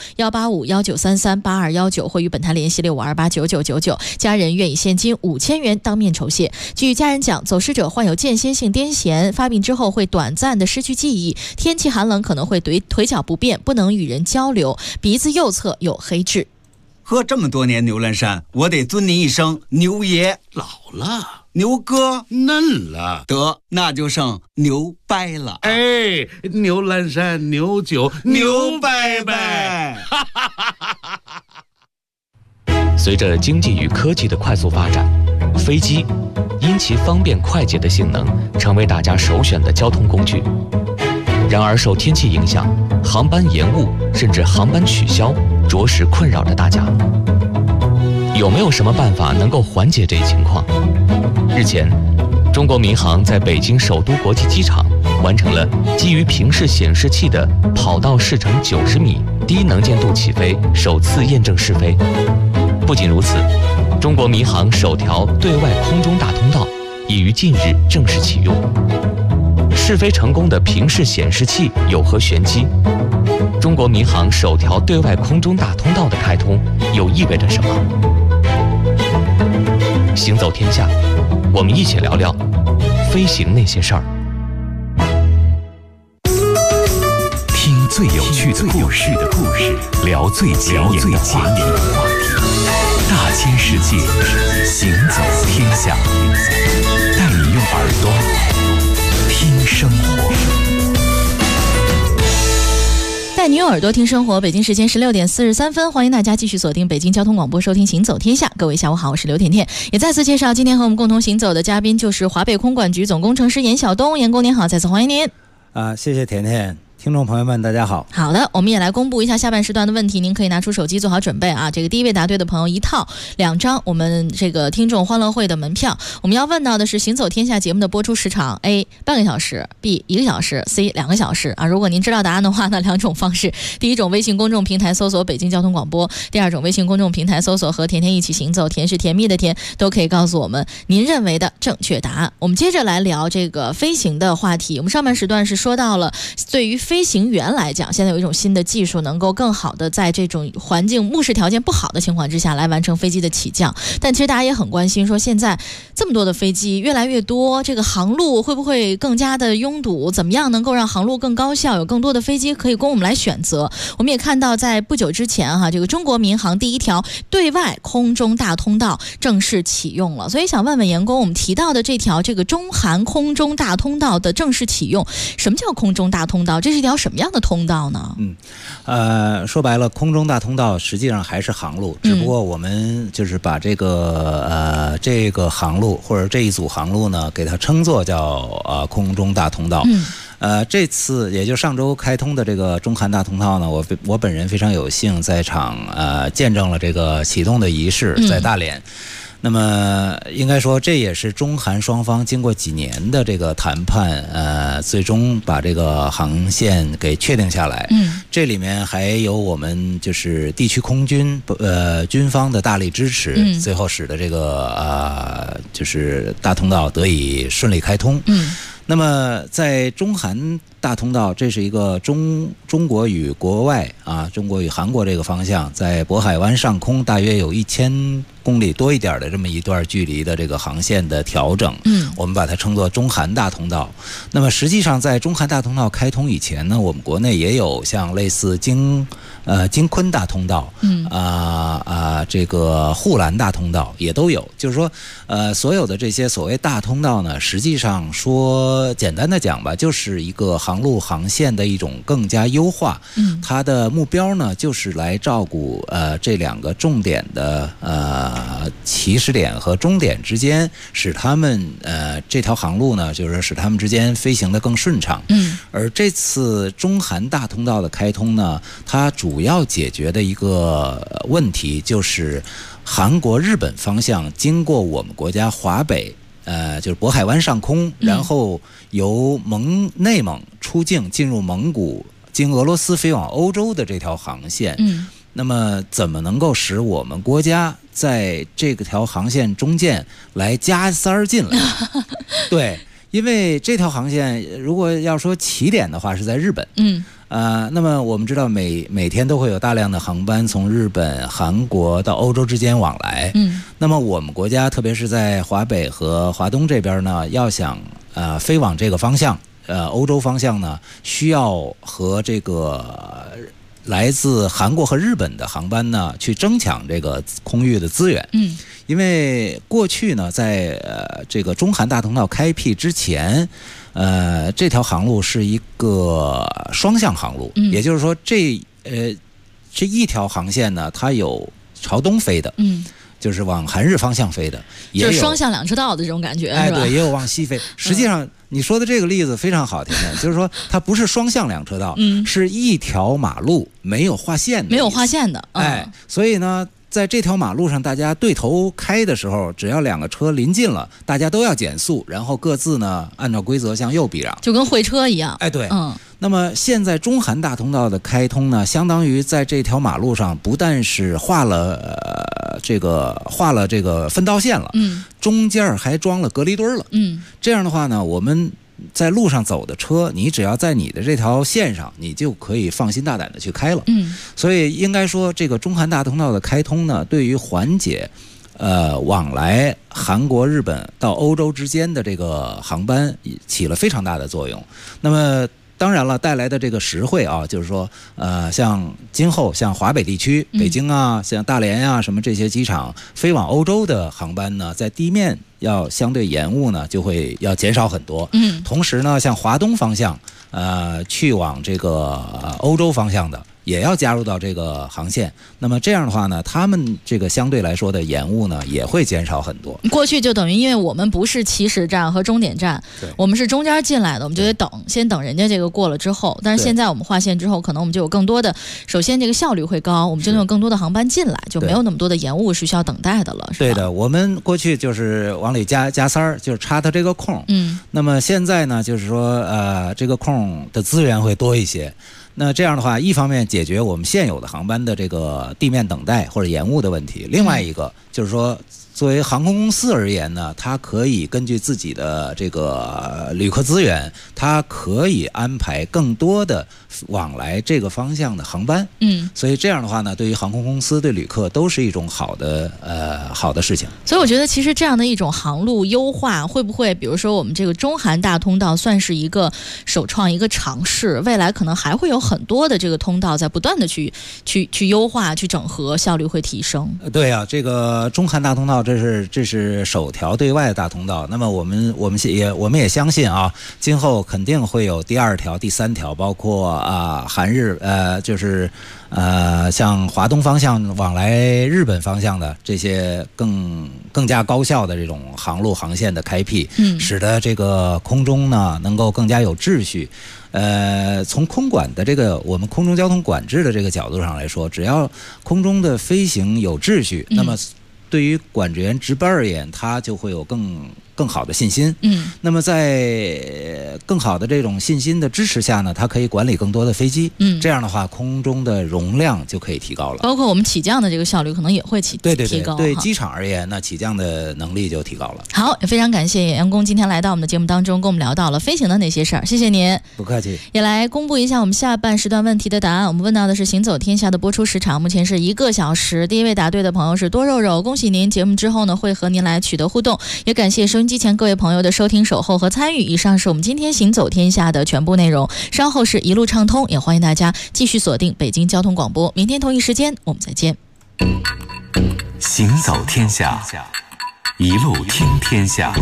185-1933-8219，或与本台联系65289999。家人愿以现金5000元当面酬谢。据家人讲，走失者患有间歇性癫痫，发病之后会短暂的失去记忆，天气寒冷可能会腿脚不便，不能与人交流，鼻子右侧有黑痣。 喝这么多年牛栏山，我得尊您一声牛爷。 老了， 牛哥嫩了， 得那就剩牛掰了。 哎，牛栏山牛酒牛掰掰。 随着经济与科技的快速发展，飞机因其方便快捷的性能，成为大家首选的交通工具。然而，受天气影响，航班延误甚至航班取消，着实困扰着大家。有没有什么办法能够缓解这一情况？日前，中国民航在北京首都国际机场完成了基于平视显示器的跑道视程90米、低能见度起飞首次验证试飞。不仅如此，中国民航首条对外空中大通道已于近日正式启用。试飞成功的平视显示器有何玄机？中国民航首条对外空中大通道的开通又意味着什么？行走天下，我们一起聊聊飞行那些事儿。 听最有趣的故事，聊最前沿的话题。大千世界，行走天下，带你用耳朵听生活。 带你用耳朵听生活。北京时间16点43分，欢迎大家继续锁定北京交通广播，收听行走天下。各位下午好，我是刘甜甜。也再次介绍，今天和我们共同行走的嘉宾就是华北空管局总工程师严晓东。严工您好，再次欢迎您。 谢谢甜甜。听众朋友们大家好。 好的，我们也来公布一下下半时段的问题，您可以拿出手机做好准备啊。这个第一位答对的朋友一套2张我们这个听众欢乐会的门票。我们要问到的是行走天下节目的播出时长 A 半个小时， B 1个小时， C 2个小时啊。如果您知道答案的话呢，2种方式，第一种微信公众平台搜索北京交通广播，第二种微信公众平台搜索和甜甜一起行走，甜是甜蜜的甜，都可以告诉我们您认为的正确答案。我们接着来聊这个飞行的话题。我们上半时段是说到了对于飞行员来讲，现在有一种新的技术能够更好的在这种环境目视条件不好的情况之下来完成飞机的起降。但其实大家也很关心说，现在这么多的飞机越来越多，这个航路会不会更加的拥堵？怎么样能够让航路更高效，有更多的飞机可以供我们来选择？我们也看到在不久之前这个中国民航第一条对外空中大通道正式启用了。所以想问问严工，我们提到的这条这个中韩空中大通道的正式启用，什么叫空中大通道？这是一条什么样的通道呢？ 说白了，空中大通道实际上还是航路，只不过我们就是把这个航路或者这一组航路呢，给它称作叫空中大通道。这次也就上周开通的这个中韩大通道呢，我本人非常有幸在场见证了这个启动的仪式，在大连。那么应该说，这也是中韩双方经过几年的这个谈判，最终把这个航线给确定下来。这里面还有我们就是地区空军军方的大力支持，最后使得这个就是大通道得以顺利开通。 那么在中韩大通道，这是一个中国与国外啊，中国与韩国这个方向，在渤海湾上空大约有1000公里多一点的这么一段距离的这个航线的调整，我们把它称作中韩大通道。那么实际上在中韩大通道开通以前呢，我们国内也有像类似京昆大通道，这个沪兰大通道也都有。就是说，所有的这些所谓大通道呢，实际上说简单的讲吧，就是一个航路航线的一种更加优化。它的目标呢，就是来照顾这两个重点的起始点和终点之间，使他们这条航路呢，就是使他们之间飞行的更顺畅。而这次中韩大通道的开通呢，它主要解决的一个问题就是韩国、日本方向经过我们国家华北，就是渤海湾上空，然后由内蒙出境进入蒙古，经俄罗斯飞往欧洲的这条航线。那么怎么能够使我们国家在这条航线中间来加塞儿进来？对，因为这条航线如果要说起点的话是在日本，那么我们知道每天都会有大量的航班从日本、韩国到欧洲之间往来。那么我们国家特别是在华北和华东这边呢，要想飞往这个方向，欧洲方向呢，需要和这个来自韩国和日本的航班呢，去争抢这个空域的资源。因为过去呢，在这个中韩大通道开辟之前，这条航路是一个双向航路，也就是说这一条航线呢，它有朝东飞的，就是往韩日方向飞的，也有就是双向两车道的这种感觉， 哎， 是吧？ 对，也有往西飞。实际上，你说的这个例子非常好听的，就是说它不是双向两车道，是一条马路没有划线的， 没有划线的， 哎，所以呢，在这条马路上，大家对头开的时候，只要两个车临近了，大家都要减速，然后各自呢按照规则向右避让， 就跟会车一样。 哎，对，那么现在中韩大通道的开通呢，相当于在这条马路上不但是画了这个分道线了，中间还装了隔离墩了，这样的话呢，我们在路上走的车，你只要在你的这条线上，你就可以放心大胆的去开了。所以应该说，这个中韩大通道的开通呢，对于缓解往来韩国、日本到欧洲之间的这个航班起了非常大的作用。那么当然了，带来的这个实惠啊，就是说，像今后像华北地区，北京啊，像大连啊，什么这些机场飞往欧洲的航班呢，在地面要相对延误呢，就会要减少很多。同时呢，像华东方向，去往这个欧洲方向的，也要加入到这个航线。那么这样的话呢，他们这个相对来说的延误呢，也会减少很多。 过去就等于，因为我们不是起始站和终点站，我们是中间进来的，我们就得先等人家这个过了之后。但是现在我们划线之后，可能我们就有更多的，首先这个效率会高，我们就能有更多的航班进来，就没有那么多的延误是需要等待的了。是吧？ 对的，我们过去就是往里加塞儿，就是插它这个空。那么现在呢，就是说这个空的资源会多一些。那这样的话，一方面解决我们现有的航班的这个地面等待或者延误的问题，另外一个就是说，作为航空公司而言呢，它可以根据自己的这个旅客资源，它可以安排更多的往来这个方向的航班。所以这样的话呢，对于航空公司、对旅客都是一种好的事情。 所以我觉得，其实这样的一种航路优化，会不会比如说我们这个中韩大通道算是一个首创、一个尝试？未来可能还会有很多的这个通道在不断的去优化、去整合，效率会提升。 对啊，这个中韩大通道这是首条对外的大通道。那么我们也相信啊，今后肯定会有第二条、第三条，包括韩日就是像华东方向往来日本方向的这些更加高效的这种航路航线的开辟，使得这个空中呢能够更加有秩序。从空管的这个我们空中交通管制的这个角度上来说，只要空中的飞行有秩序，那么对于管制员值班而言，他就会有更更好的信心。那么在更好的这种信心的支持下呢，它可以管理更多的飞机。这样的话，空中的容量就可以提高了， 包括我们起降的这个效率可能也会提高。 对机场而言，那起降的能力就提高了。 好，也非常感谢杨工今天来到我们的节目当中，跟我们聊到了飞行的那些事儿，谢谢您。 不客气。 也来公布一下我们下半时段问题的答案。我们问到的是行走天下的播出时长，目前是1个小时。第一位答对的朋友是多肉肉，恭喜您！节目之后呢，会和您来取得互动。也感谢收音机前各位朋友的收听、守候和参与。以上是我们今天行走天下的全部内容。稍后是一路畅通，也欢迎大家继续锁定北京交通广播。明天同一时间我们再见。 行走天下，一路听天下。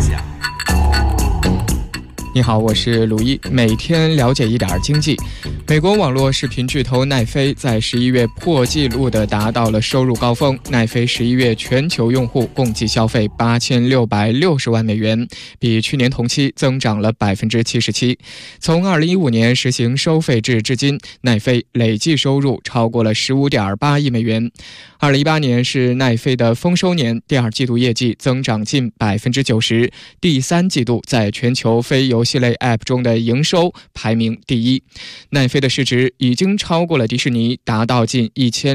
你好，我是鲁一，每天了解一点经济。美国网络视频巨头奈飞在11月破纪录地达到了收入高峰。奈飞11月全球用户共计消费8660万美元，比去年同期增长了77%。从2015年实行收费制至今，奈飞累计收入超过了15.8亿美元。2018年是奈飞的丰收年，第二季度业绩增长近90%，第三季度在全球非游戏类 App 中的营收排名第一。奈飞的市值已经超过了迪士尼，达到近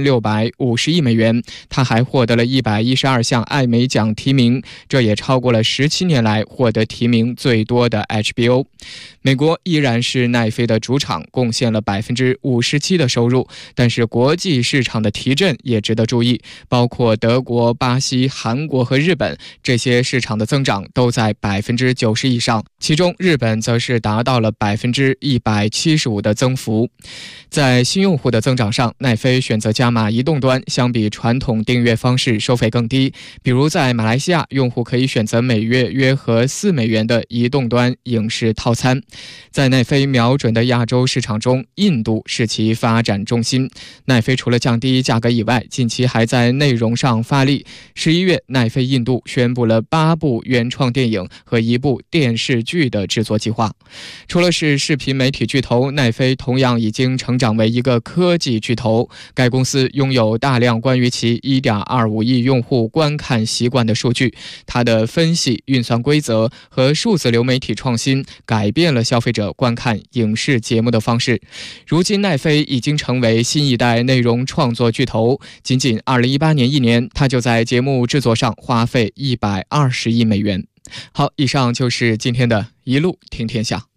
1650亿美元。它还获得了112项艾美奖提名，这也超过了17年来获得提名最多的 HBO。美国依然是奈飞的主场，贡献了57%的收入，但是国际市场的提振也值得注意，包括德国、巴西、韩国和日本，这些市场的增长都在90%以上，其中日本则是达到了175%的增幅。在新用户的增长上，奈飞选择加码移动端，相比传统订阅方式收费更低。比如在马来西亚，用户可以选择每月约合4美元的移动端影视套餐。在奈飞瞄准的亚洲市场中，印度是其发展重心。奈飞除了降低价格以外，近期还在内容上发力。11月，奈飞印度宣布了8部原创电影和1部电视剧的制作计划。除了是视频媒体巨头，奈飞同样已经成长为一个科技巨头。该公司拥有大量关于其 1.25 亿用户观看习惯的数据，它的分析、运算规则和数字流媒体创新改变了消费者观看影视节目的方式。如今奈飞已经成为新一代内容创作巨头，仅仅2018年1年，它就在节目制作上花费120亿美元。好，以上就是今天的一路听天下。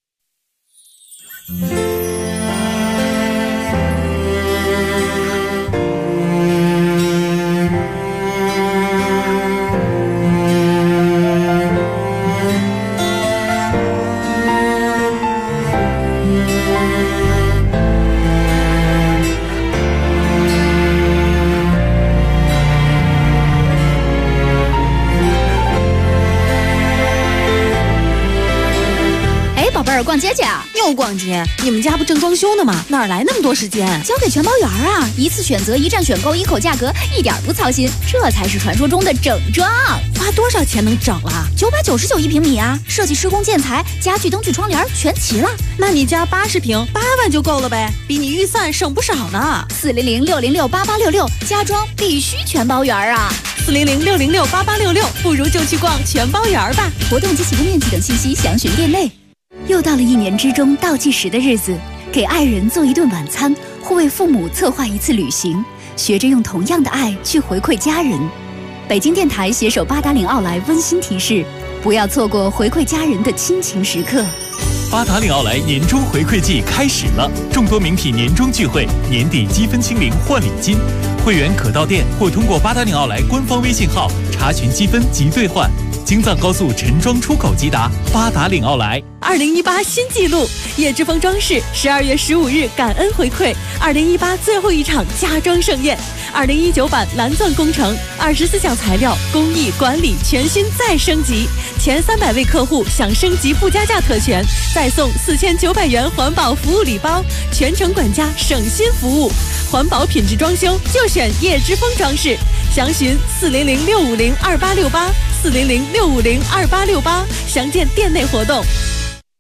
逛街去啊！ 又逛街？你们家不正装修呢吗？哪来那么多时间？ 交给全包员啊！一次选择，一站选购，一口价格，一点不操心，这才是传说中的整装。 花多少钱能整了 ？999一平米啊！设计、施工、建材、家具、灯具、窗帘全齐了。 那你家80平，8万就够了呗，比你预算省不少呢。 400-606-8866，家装必须全包员啊 ！400-606-8866，不如就去逛全包园吧。 活动及起步面积等信息详询店内。又到了1年之中倒计时的日子，给爱人做一顿晚餐，或为父母策划一次旅行，学着用同样的爱去回馈家人。北京电台携手八达岭奥莱温馨提示，不要错过回馈家人的亲情时刻。 八达岭奥莱年终回馈季开始了，众多名品年终聚会，年底积分清零换礼金，会员可到店或通过八达岭奥莱官方微信号查询积分及兑换。京藏高速陈庄出口即达，八达岭奥莱。 2018新纪录，叶之峰装饰12月15日感恩回馈2018最后一场家装盛宴，2019版蓝钻工程24项材料工艺管理全新再升级，前300位客户享升级附加价特权，再送4900元环保服务礼包，全程管家省心服务，环保品质装修就选叶之峰装饰，详询400-650-2868，400-650-2868，详见店内活动。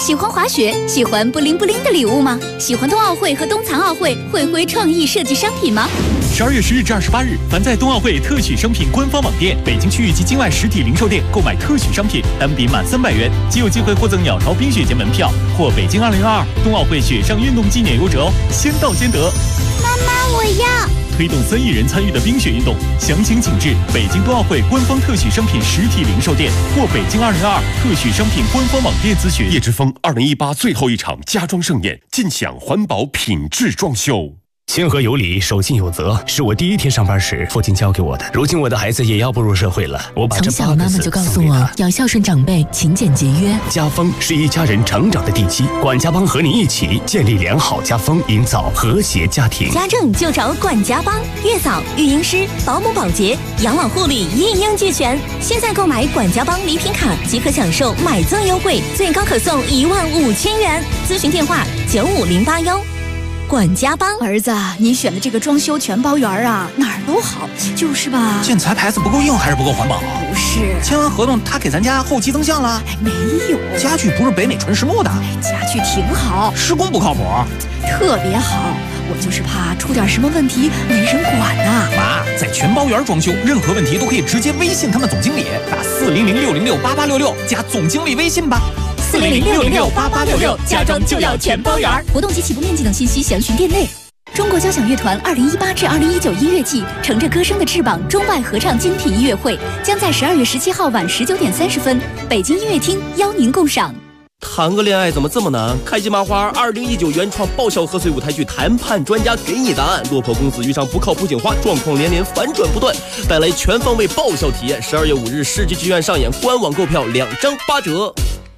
喜欢滑雪，喜欢布灵布灵的礼物吗？喜欢冬奥会和冬残奥会会挥创意设计商品吗 ？12月10日至28日，凡在冬奥会特许商品官方网店、北京区域及境外实体零售店购买特许商品，单笔满300元，即有机会获赠鸟巢冰雪节门票或北京2022冬奥会雪上运动纪念游折哦，先到先得。 妈妈，我要！ 推动3亿人参与的冰雪运动，详情请至北京冬奥会官方特许商品实体零售店或北京2022特许商品官方网店咨询。 叶之峰2018最后一场家装盛宴，尽享环保品质装修。 亲和有礼，守信有责，是我第一天上班时父亲教给我的。如今我的孩子也要步入社会了，我把这从小妈妈就告诉我要孝顺长辈，勤俭节约。 家风是一家人成长的地基，管家帮和你一起建立良好家风，营造和谐家庭。 家政就找管家帮，月嫂、育婴师、保姆、保洁、养老护理一应俱全。现在购买管家帮礼品卡即可享受买赠优惠，最高可送15000元。咨询电话95081。管家帮。 儿子，你选的这个装修全包圆啊，哪儿都好，就是吧？ 建材牌子不够硬还是不够环保？ 不是， 签完合同他给咱家后期增项了？ 没有， 家具不是北美纯实木的？ 家具挺好， 施工不靠谱， 特别好。我就是怕出点什么问题没人管呐。 妈，在全包圆装修，任何问题都可以直接微信他们总经理，打400-606-8866加总经理微信吧。 400-606-8866，家装就要全包圆。 活动及起步面积等信息详询店内。中国交响乐团2018至2019音乐季乘着歌声的翅膀中外合唱精品音乐会将在12月17号晚19点30分北京音乐厅邀您共赏。 谈个恋爱怎么这么难？开心麻花2019原创爆笑贺岁舞台剧谈判专家给你答案。落魄公子遇上不靠谱警花，状况连连，反转不断，带来全方位爆笑体验。12月5日世纪剧院上演，官网购票2张8折。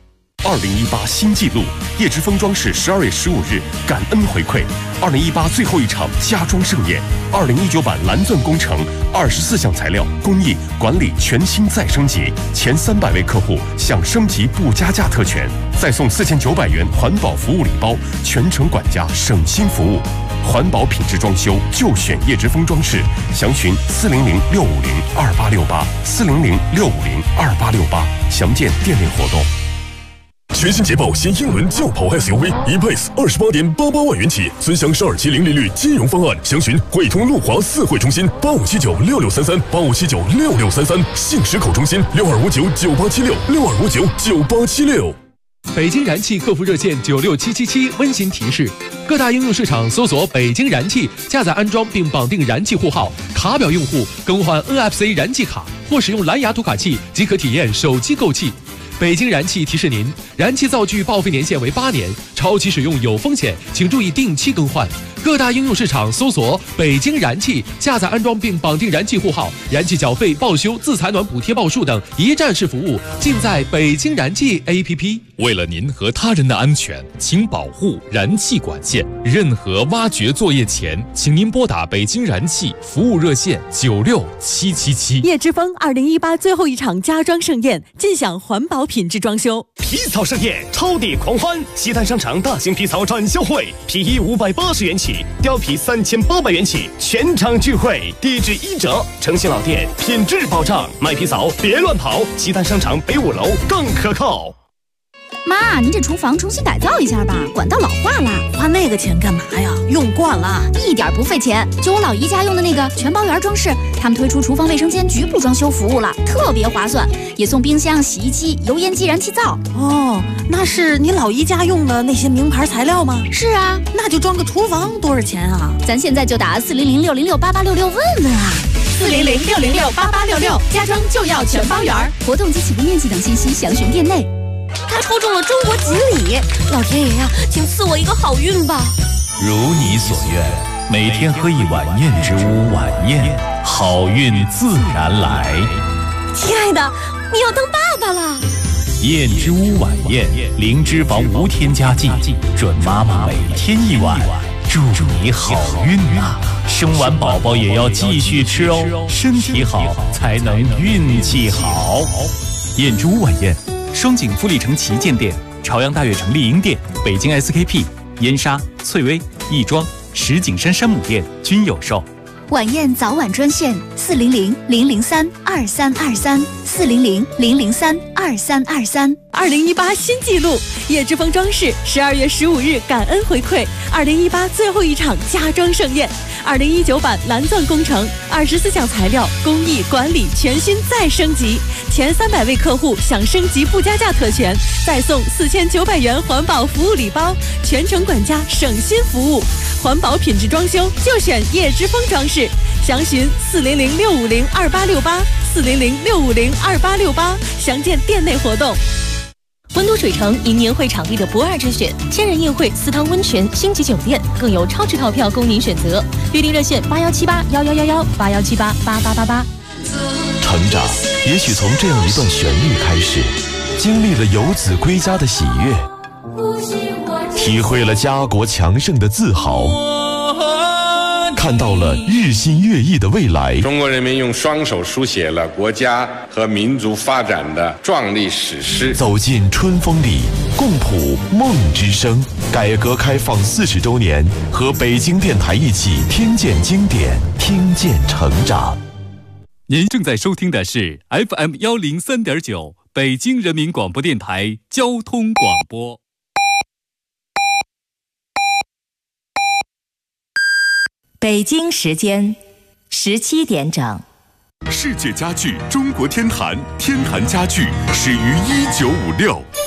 2018新纪录，叶之峰装饰12月15日感恩回馈2018最后一场家装盛宴，2019版蓝钻工程24项材料工艺管理全新再升级，前300位客户享升级不加价特权，再送4900元环保服务礼包，全程管家省心服务。环保品质装修就选叶之峰装饰，详询400-650-2868，400-650-2868，详见店内活动。 全新捷豹新英伦轿跑 SUV E-Pace 28.88万元起，尊享12期零利率金融方案，详询汇通路华4会中心85796633，85796633，信实口中心62599876，62599876。 北京燃气客服热线96777温馨提示：各大应用市场搜索北京燃气，下载安装并绑定燃气户号，卡表用户更换 NFC 燃气卡或使用蓝牙读卡器即可体验手机购气。北京燃气提示您，燃气灶具报废年限为8年，超期使用有风险，请注意定期更换。各大应用市场搜索北京燃气，下载安装并绑定燃气户号，燃气缴费、报修、自采暖补贴报数等一站式服务尽在北京燃气 APP。 为了您和他人的安全，请保护燃气管线。任何挖掘作业前，请您拨打北京燃气服务热线96777。 叶之峰2018最后一场家装盛宴，尽享环保品质装修。 皮草盛宴，超地狂欢！西单商场大型皮草展销会，皮衣580元起，貂皮3800元起，全场聚会，地质1折，诚信老店，品质保障，卖皮草别乱跑，西单商场北5楼更可靠。 妈，您这厨房重新改造一下吧，管道老化了。 花那个钱干嘛呀？用惯了， 一点不费钱。就我老姨家用的那个全包圆装饰，他们推出厨房卫生间局部装修服务了，特别划算，也送冰箱、洗衣机、油烟机、燃气灶。 哦，那是你老姨家用的那些名牌材料吗？ 是啊， 那就装个厨房多少钱啊？ 咱现在就打400-606-8866问问啊。 400-606-8866，家装就要全包圆。 活动及起步面积等信息详询店内。 他抽中了中国锦鲤，老天爷呀，请赐我一个好运吧！ 如你所愿，每天喝一碗燕之屋晚宴，好运自然来。 亲爱的，你要当爸爸了！ 燕之屋晚宴，零脂肪无添加剂，准妈妈每天一碗，祝你好运啊！生完宝宝也要继续吃哦，身体好才能运气好。 燕之屋晚宴。双井富力城旗舰店、朝阳大悦城丽婴店、北京 SKP、燕莎、翠微、亦庄、石景山山姆店均有售。 晚宴早晚专线400-003-2323，400-003-2323。 2018新纪录，叶之峰装饰12月15日感恩回馈2018最后一场家装盛宴，2019版蓝钻工程，24项材料工艺管理全新再升级，前300位客户享升级不加价特权，再送4900元环保服务礼包，全程管家省心服务，环保品质装修就选叶之峰装饰，详询400-650-2868，400-650-2868，详见店内活动。 温都水城因年会场地的不二之选，千人宴会、私汤温泉、星级酒店，更有超值套票供您选择。预订热线81781111，8178888888。 成长也许从这样一段旋律开始，经历了游子归家的喜悦，体会了家国强盛的自豪，看到了日新月异的未来。 中国人民用双手书写了国家和民族发展的壮丽史诗。 走进春风里，共谱梦之声。改革开放40周年，和北京电台一起听见经典，听见成长。 您正在收听的是 FM103.9北京人民广播电台交通广播。 北京时间17点整。 世界家具中国天坛，天坛家具始于1956。